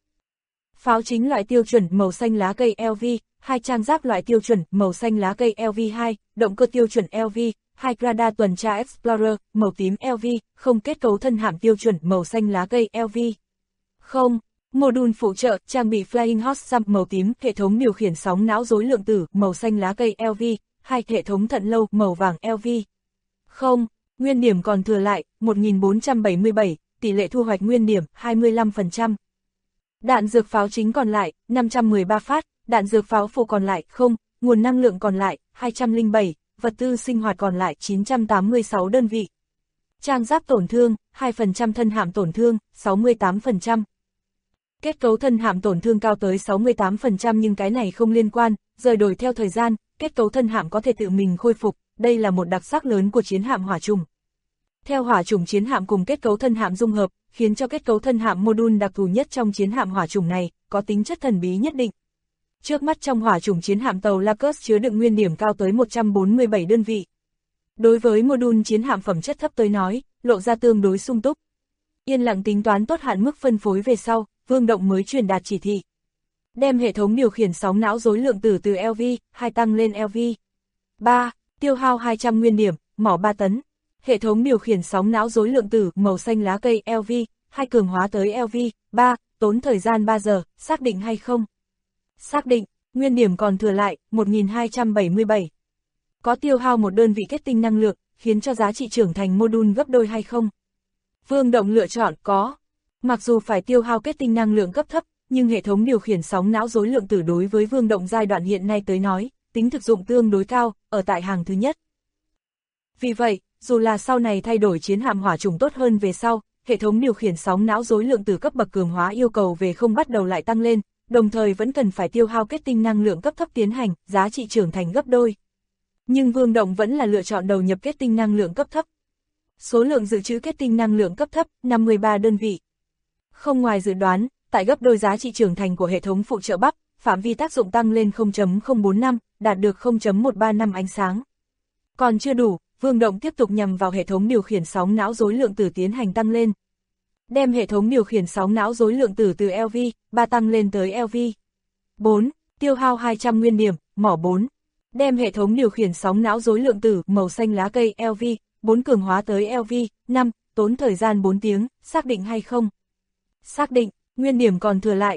B: Pháo chính loại tiêu chuẩn màu xanh lá cây LV, 2 trang giáp loại tiêu chuẩn màu xanh lá cây LV2, động cơ tiêu chuẩn LV, 2 radar tuần tra Explorer, màu tím LV, không kết cấu thân hạm tiêu chuẩn màu xanh lá cây LV. Không, module phụ trợ, trang bị Flying Horse Jump màu tím, hệ thống điều khiển sóng não rối lượng tử, màu xanh lá cây LV, 2 hệ thống thận lâu, màu vàng LV. Không, nguyên điểm còn thừa lại, 1477, tỷ lệ thu hoạch nguyên điểm, 25%. Đạn dược pháo chính còn lại, 513 phát, đạn dược pháo phụ còn lại, không, nguồn năng lượng còn lại, 207, vật tư sinh hoạt còn lại, 986 đơn vị. Trang giáp tổn thương, 2% thân hạm tổn thương, 68%. Kết cấu thân hạm tổn thương cao tới 68% nhưng cái này không liên quan, rời đổi theo thời gian, kết cấu thân hạm có thể tự mình khôi phục, đây là một đặc sắc lớn của chiến hạm hỏa trùng. Theo hỏa trùng chiến hạm cùng kết cấu thân hạm dung hợp, khiến cho kết cấu thân hạm module đặc thù nhất trong chiến hạm hỏa trùng này, có tính chất thần bí nhất định. Trước mắt trong hỏa trùng chiến hạm tàu Lacus chứa đựng nguyên điểm cao tới 147 đơn vị. Đối với module chiến hạm phẩm chất thấp tới nói, lộ ra tương đối sung túc. Yên lặng tính toán tốt hạn mức phân phối về sau, Vương Động mới truyền đạt chỉ thị. Đem hệ thống điều khiển sóng não rối lượng tử từ LV, 2 tăng lên LV. 3. Tiêu hao 200 nguyên điểm, mỏ 3 tấn. Hệ thống điều khiển sóng não rối lượng tử màu xanh lá cây LV, 2 cường hóa tới LV, 3, tốn thời gian 3 giờ, xác định hay không? Xác định, nguyên điểm còn thừa lại, 1277. Có tiêu hao một đơn vị kết tinh năng lượng, khiến cho giá trị trưởng thành module gấp đôi hay không? Vương Động lựa chọn có. Mặc dù phải tiêu hao kết tinh năng lượng cấp thấp, nhưng hệ thống điều khiển sóng não rối lượng tử đối với Vương Động giai đoạn hiện nay tới nói, tính thực dụng tương đối cao, ở tại hàng thứ nhất. Vì vậy, dù là sau này thay đổi chiến hạm hỏa chủng tốt hơn về sau, hệ thống điều khiển sóng não rối lượng tử cấp bậc cường hóa yêu cầu về không bắt đầu lại tăng lên, đồng thời vẫn cần phải tiêu hao kết tinh năng lượng cấp thấp tiến hành, giá trị trưởng thành gấp đôi. Nhưng Vương Động vẫn là lựa chọn đầu nhập kết tinh năng lượng cấp thấp. Số lượng dự trữ kết tinh năng lượng cấp thấp, 53 đơn vị. Không ngoài dự đoán, tại gấp đôi giá trị trưởng thành của hệ thống phụ trợ bắp, phạm vi tác dụng tăng lên 0.045, đạt được 0.135 ánh sáng. Còn chưa đủ, Vương Động tiếp tục nhằm vào hệ thống điều khiển sóng não rối lượng tử tiến hành tăng lên. Đem hệ thống điều khiển sóng não rối lượng tử từ LV3 tăng lên tới LV4, tiêu hao 200 nguyên điểm, mỏ 4. Đem hệ thống điều khiển sóng não rối lượng tử màu xanh lá cây LV4 cường hóa tới LV5, tốn thời gian 4 tiếng, xác định hay không? Xác định, nguyên điểm còn thừa lại,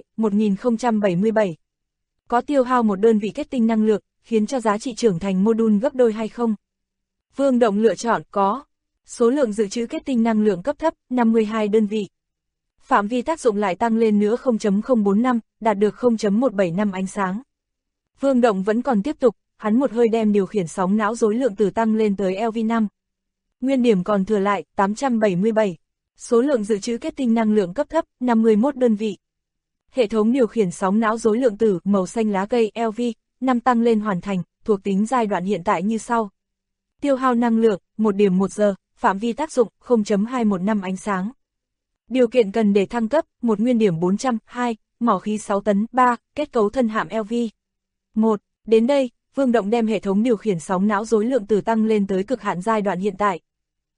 B: 1077. Có tiêu hao một đơn vị kết tinh năng lượng, khiến cho giá trị trưởng thành module gấp đôi hay không? Vương Động lựa chọn có. Số lượng dự trữ kết tinh năng lượng cấp thấp, 52 đơn vị. Phạm vi tác dụng lại tăng lên nữa 0.045, đạt được 0.175 ánh sáng. Vương Động vẫn còn tiếp tục, hắn một hơi đem điều khiển sóng não rối lượng tử tăng lên tới LV5. Nguyên điểm còn thừa lại, 877. Số lượng dự trữ kết tinh năng lượng cấp thấp, 51 đơn vị. Hệ thống điều khiển sóng não rối lượng tử màu xanh lá cây LV5 tăng lên hoàn thành, thuộc tính giai đoạn hiện tại như sau. Tiêu hao năng lượng, 1 điểm 1 giờ, phạm vi tác dụng, 0.215 ánh sáng. Điều kiện cần để thăng cấp, 1 nguyên điểm 400, 2, mỏ khí 6 tấn, 3, kết cấu thân hạm LV1. Đến đây, Vương Động đem hệ thống điều khiển sóng não rối lượng tử tăng lên tới cực hạn giai đoạn hiện tại.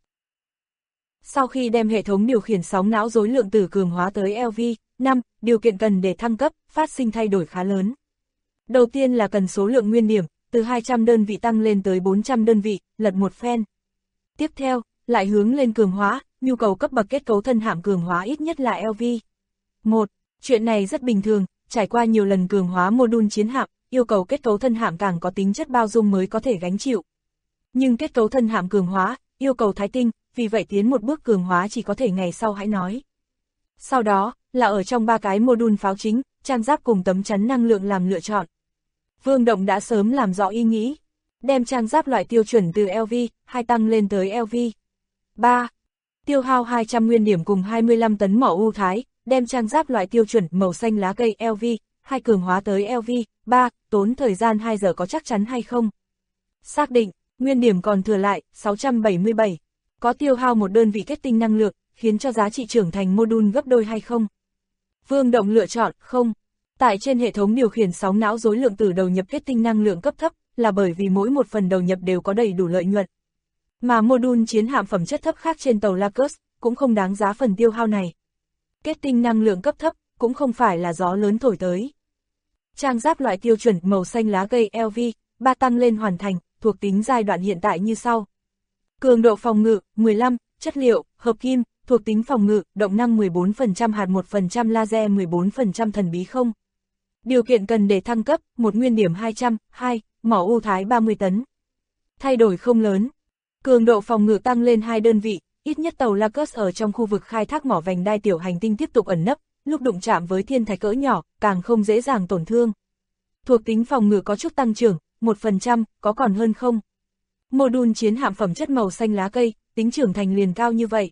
B: Sau khi đem hệ thống điều khiển sóng não rối lượng tử cường hóa tới LV5, điều kiện cần để thăng cấp, phát sinh thay đổi khá lớn. Đầu tiên là cần số lượng nguyên điểm, từ 200 đơn vị tăng lên tới 400 đơn vị, lật một phen. Tiếp theo, lại hướng lên cường hóa, nhu cầu cấp bậc kết cấu thân hạm cường hóa ít nhất là LV1. Chuyện này rất bình thường, trải qua nhiều lần cường hóa module chiến hạm, yêu cầu kết cấu thân hạm càng có tính chất bao dung mới có thể gánh chịu. Nhưng kết cấu thân hạm cường hóa, yêu cầu thái tinh, vì vậy tiến một bước cường hóa chỉ có thể ngày sau hãy nói. Sau đó, là ở trong 3 cái module pháo chính, trang giáp cùng tấm chắn năng lượng làm lựa chọn. Vương Động đã sớm làm rõ ý nghĩ, đem trang giáp loại tiêu chuẩn từ LV2 tăng lên tới LV3. Tiêu hao 200 nguyên điểm cùng 25 tấn mỏ ưu thái, đem trang giáp loại tiêu chuẩn màu xanh lá cây LV2 cường hóa tới LV3, tốn thời gian 2 giờ có chắc chắn hay không? Xác định, nguyên điểm còn thừa lại, 677. Có tiêu hao một đơn vị kết tinh năng lượng, khiến cho giá trị trưởng thành module gấp đôi hay không? Vương Động lựa chọn, không. Tại trên hệ thống điều khiển sóng não rối lượng tử đầu nhập kết tinh năng lượng cấp thấp, là bởi vì mỗi một phần đầu nhập đều có đầy đủ lợi nhuận. Mà module chiến hạm phẩm chất thấp khác trên tàu Lacus, cũng không đáng giá phần tiêu hao này. Kết tinh năng lượng cấp thấp, cũng không phải là gió lớn thổi tới. Trang giáp loại tiêu chuẩn màu xanh lá cây LV3 tăng lên hoàn thành, thuộc tính giai đoạn hiện tại như sau. Cường độ phòng ngự, 15, chất liệu, hợp kim, thuộc tính phòng ngự, động năng 14%, hạt 1%, laser 14%, thần bí không. Điều kiện cần để thăng cấp, 1 nguyên điểm 200, 2, mỏ ưu thái 30 tấn. Thay đổi không lớn. Cường độ phòng ngự tăng lên 2 đơn vị, ít nhất tàu Lacus ở trong khu vực khai thác mỏ vành đai tiểu hành tinh tiếp tục ẩn nấp, lúc đụng chạm với thiên thạch cỡ nhỏ, càng không dễ dàng tổn thương. Thuộc tính phòng ngự có chút tăng trưởng, 1%, có còn hơn không? Module chiến hạm phẩm chất màu xanh lá cây, tính trưởng thành liền cao như vậy.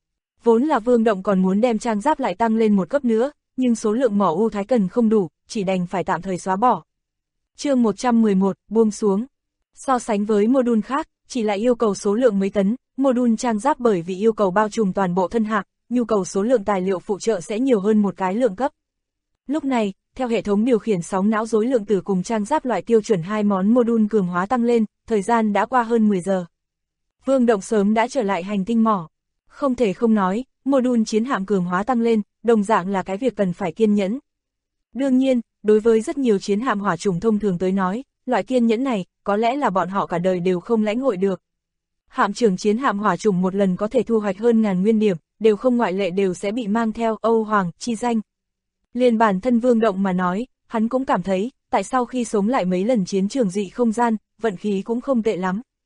B: Vốn là Vương Động còn muốn đem trang giáp lại tăng lên một cấp nữa, nhưng số lượng mỏ ưu thái cần không đủ, chỉ đành phải tạm thời xóa bỏ. Chương 111, buông xuống. So sánh với module khác, chỉ lại yêu cầu số lượng mấy tấn, module trang giáp bởi vì yêu cầu bao trùm toàn bộ thân hạm, nhu cầu số lượng tài liệu phụ trợ sẽ nhiều hơn một cái lượng cấp. Lúc này, theo hệ thống điều khiển sóng não rối lượng tử cùng trang giáp loại tiêu chuẩn 2 món module cường hóa tăng lên, thời gian đã qua hơn 10 giờ. Vương Động sớm đã trở lại hành tinh mỏ. Không thể không nói, module chiến hạm cường hóa tăng lên, đồng dạng là cái việc cần phải kiên nhẫn. Đương nhiên, đối với rất nhiều chiến hạm hỏa chủng thông thường tới nói, loại kiên nhẫn này, có lẽ là bọn họ cả đời đều không lãnh hội được. Hạm trưởng chiến hạm hỏa chủng một lần có thể thu hoạch hơn ngàn nguyên điểm, đều không ngoại lệ đều sẽ bị mang theo Âu Hoàng chi danh. Liền bản thân Vương Động mà nói, hắn cũng cảm thấy, tại sao khi sống lại mấy lần chiến trường dị không gian, vận khí cũng không tệ lắm.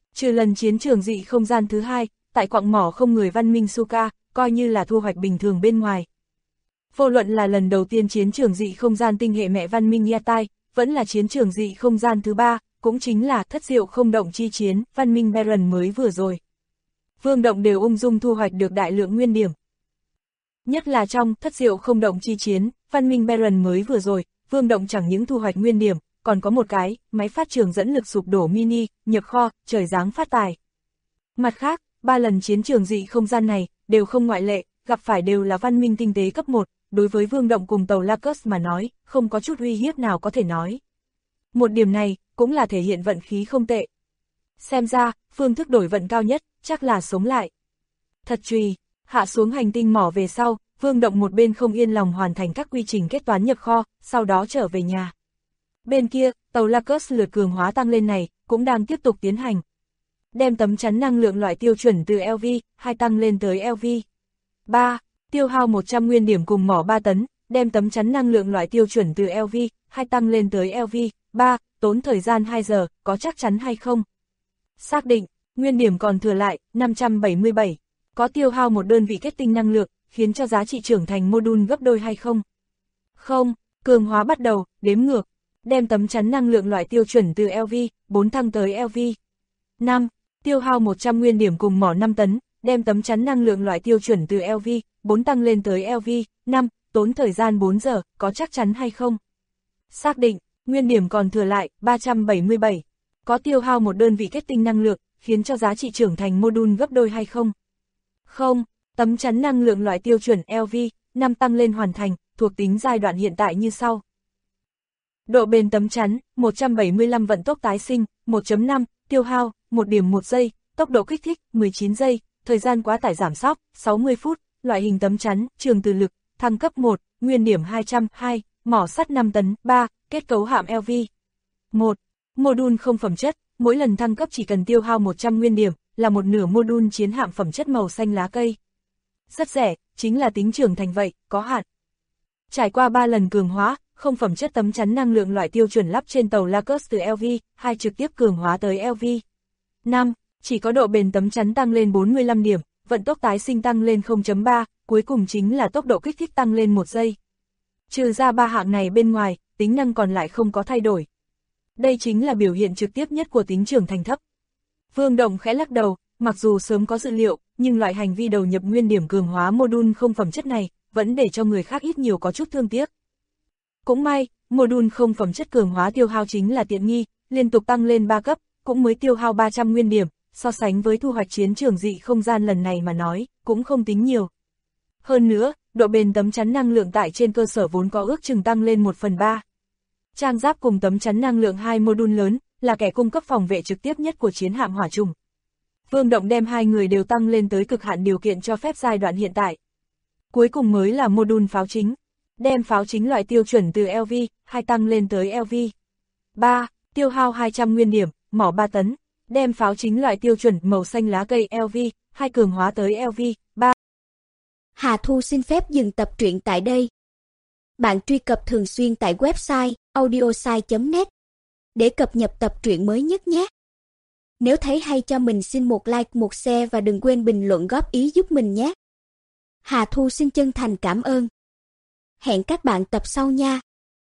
B: Trừ lần chiến trường dị không gian thứ hai, tại quặng mỏ không người văn minh Suka, coi như là thu hoạch bình thường bên ngoài. Vô luận là lần đầu tiên chiến trường dị không gian tinh hệ mẹ văn minh Yatai, vẫn là chiến trường dị không gian thứ ba, cũng chính là thất diệu không động chi chiến, văn minh Baron mới vừa rồi. Vương Động đều ung dung thu hoạch được đại lượng nguyên điểm. Nhất là trong thất diệu không động chi chiến, văn minh Baron mới vừa rồi, Vương Động chẳng những thu hoạch nguyên điểm, còn có một cái, máy phát trường dẫn lực sụp đổ mini, nhập kho, trời giáng phát tài. Mặt khác, 3 lần chiến trường dị không gian này, đều không ngoại lệ, gặp phải đều là văn minh tinh tế cấp 1, đối với Vương Động cùng tàu Lacus mà nói, không có chút uy hiếp nào có thể nói. Một điểm này, cũng là thể hiện vận khí không tệ. Xem ra, phương thức đổi vận cao nhất, chắc là sống lại. Thật chùy, hạ xuống hành tinh mỏ về sau, Vương Động một bên không yên lòng hoàn thành các quy trình kết toán nhập kho, sau đó trở về nhà. Bên kia, tàu Lacus lượt cường hóa tăng lên này, cũng đang tiếp tục tiến hành. Đem tấm chắn năng lượng loại tiêu chuẩn từ LV2 tăng lên tới LV3, tiêu hao 100 nguyên điểm cùng mỏ 3 tấn, đem tấm chắn năng lượng loại tiêu chuẩn từ LV2 tăng lên tới LV3, tốn thời gian 2 giờ, có chắc chắn hay không? Xác định, nguyên điểm còn thừa lại, 577, có tiêu hao một đơn vị kết tinh năng lượng, khiến cho giá trị trưởng thành module gấp đôi hay không? Không, cường hóa bắt đầu, đếm ngược, đem tấm chắn năng lượng loại tiêu chuẩn từ LV4 thăng tới LV5, tiêu hao 100 nguyên điểm cùng mỏ 5 tấn, đem tấm chắn năng lượng loại tiêu chuẩn từ LV4 tăng lên tới LV5, tốn thời gian 4 giờ, có chắc chắn hay không? Xác định, nguyên điểm còn thừa lại, 377, có tiêu hao một đơn vị kết tinh năng lượng, khiến cho giá trị trưởng thành module gấp đôi hay không? Không, tấm chắn năng lượng loại tiêu chuẩn LV5 tăng lên hoàn thành, thuộc tính giai đoạn hiện tại như sau. Độ bền tấm chắn, 175 vận tốc tái sinh, 1.5, tiêu hao, 1 điểm 1 giây, tốc độ kích thích, 19 giây, thời gian quá tải giảm sóc, 60 phút, loại hình tấm chắn, trường từ lực, thăng cấp 1, nguyên điểm 202, mỏ sắt 5 tấn, 3, kết cấu hạm LV. 1. Module không phẩm chất, mỗi lần thăng cấp chỉ cần tiêu hao 100 nguyên điểm, là một nửa module chiến hạm phẩm chất màu xanh lá cây. Rất rẻ, chính là tính trưởng thành vậy, có hạn. Trải qua 3 lần cường hóa, không phẩm chất tấm chắn năng lượng loại tiêu chuẩn lắp trên tàu Lacus từ LV2 trực tiếp cường hóa tới LV5, chỉ có độ bền tấm chắn tăng lên 45 điểm, vận tốc tái sinh tăng lên 0.3, cuối cùng chính là tốc độ kích thích tăng lên 1 giây. Trừ ra 3 hạng này bên ngoài, tính năng còn lại không có thay đổi. Đây chính là biểu hiện trực tiếp nhất của tính trưởng thành thấp. Vương Động khẽ lắc đầu, mặc dù sớm có dự liệu, nhưng loại hành vi đầu nhập nguyên điểm cường hóa module không phẩm chất này, vẫn để cho người khác ít nhiều có chút thương tiếc. Cũng may, module không phẩm chất cường hóa tiêu hao chính là tiện nghi, liên tục tăng lên 3 cấp, cũng mới tiêu hao 300 nguyên điểm, so sánh với thu hoạch chiến trường dị không gian lần này mà nói, cũng không tính nhiều. Hơn nữa, độ bền tấm chắn năng lượng tại trên cơ sở vốn có ước chừng tăng lên 1/3. Trang giáp cùng tấm chắn năng lượng 2 module lớn, là kẻ cung cấp phòng vệ trực tiếp nhất của chiến hạm hỏa trùng. Vương Động đem 2 người đều tăng lên tới cực hạn điều kiện cho phép giai đoạn hiện tại. Cuối cùng mới là module pháo chính, đem pháo chính loại tiêu chuẩn từ LV2 tăng lên tới LV3, tiêu hao 200 nguyên điểm, mỏ 3 tấn, đem pháo chính loại tiêu chuẩn màu xanh lá cây LV2 cường hóa tới LV3.
C: Hà Thu xin phép dừng tập truyện tại đây. Bạn truy cập thường xuyên tại website audiosai.net để cập nhật tập truyện mới nhất nhé. Nếu thấy hay cho mình xin một like, một share và đừng quên bình luận góp ý giúp mình nhé. Hà Thu xin chân thành cảm ơn. Hẹn các bạn tập sau nha.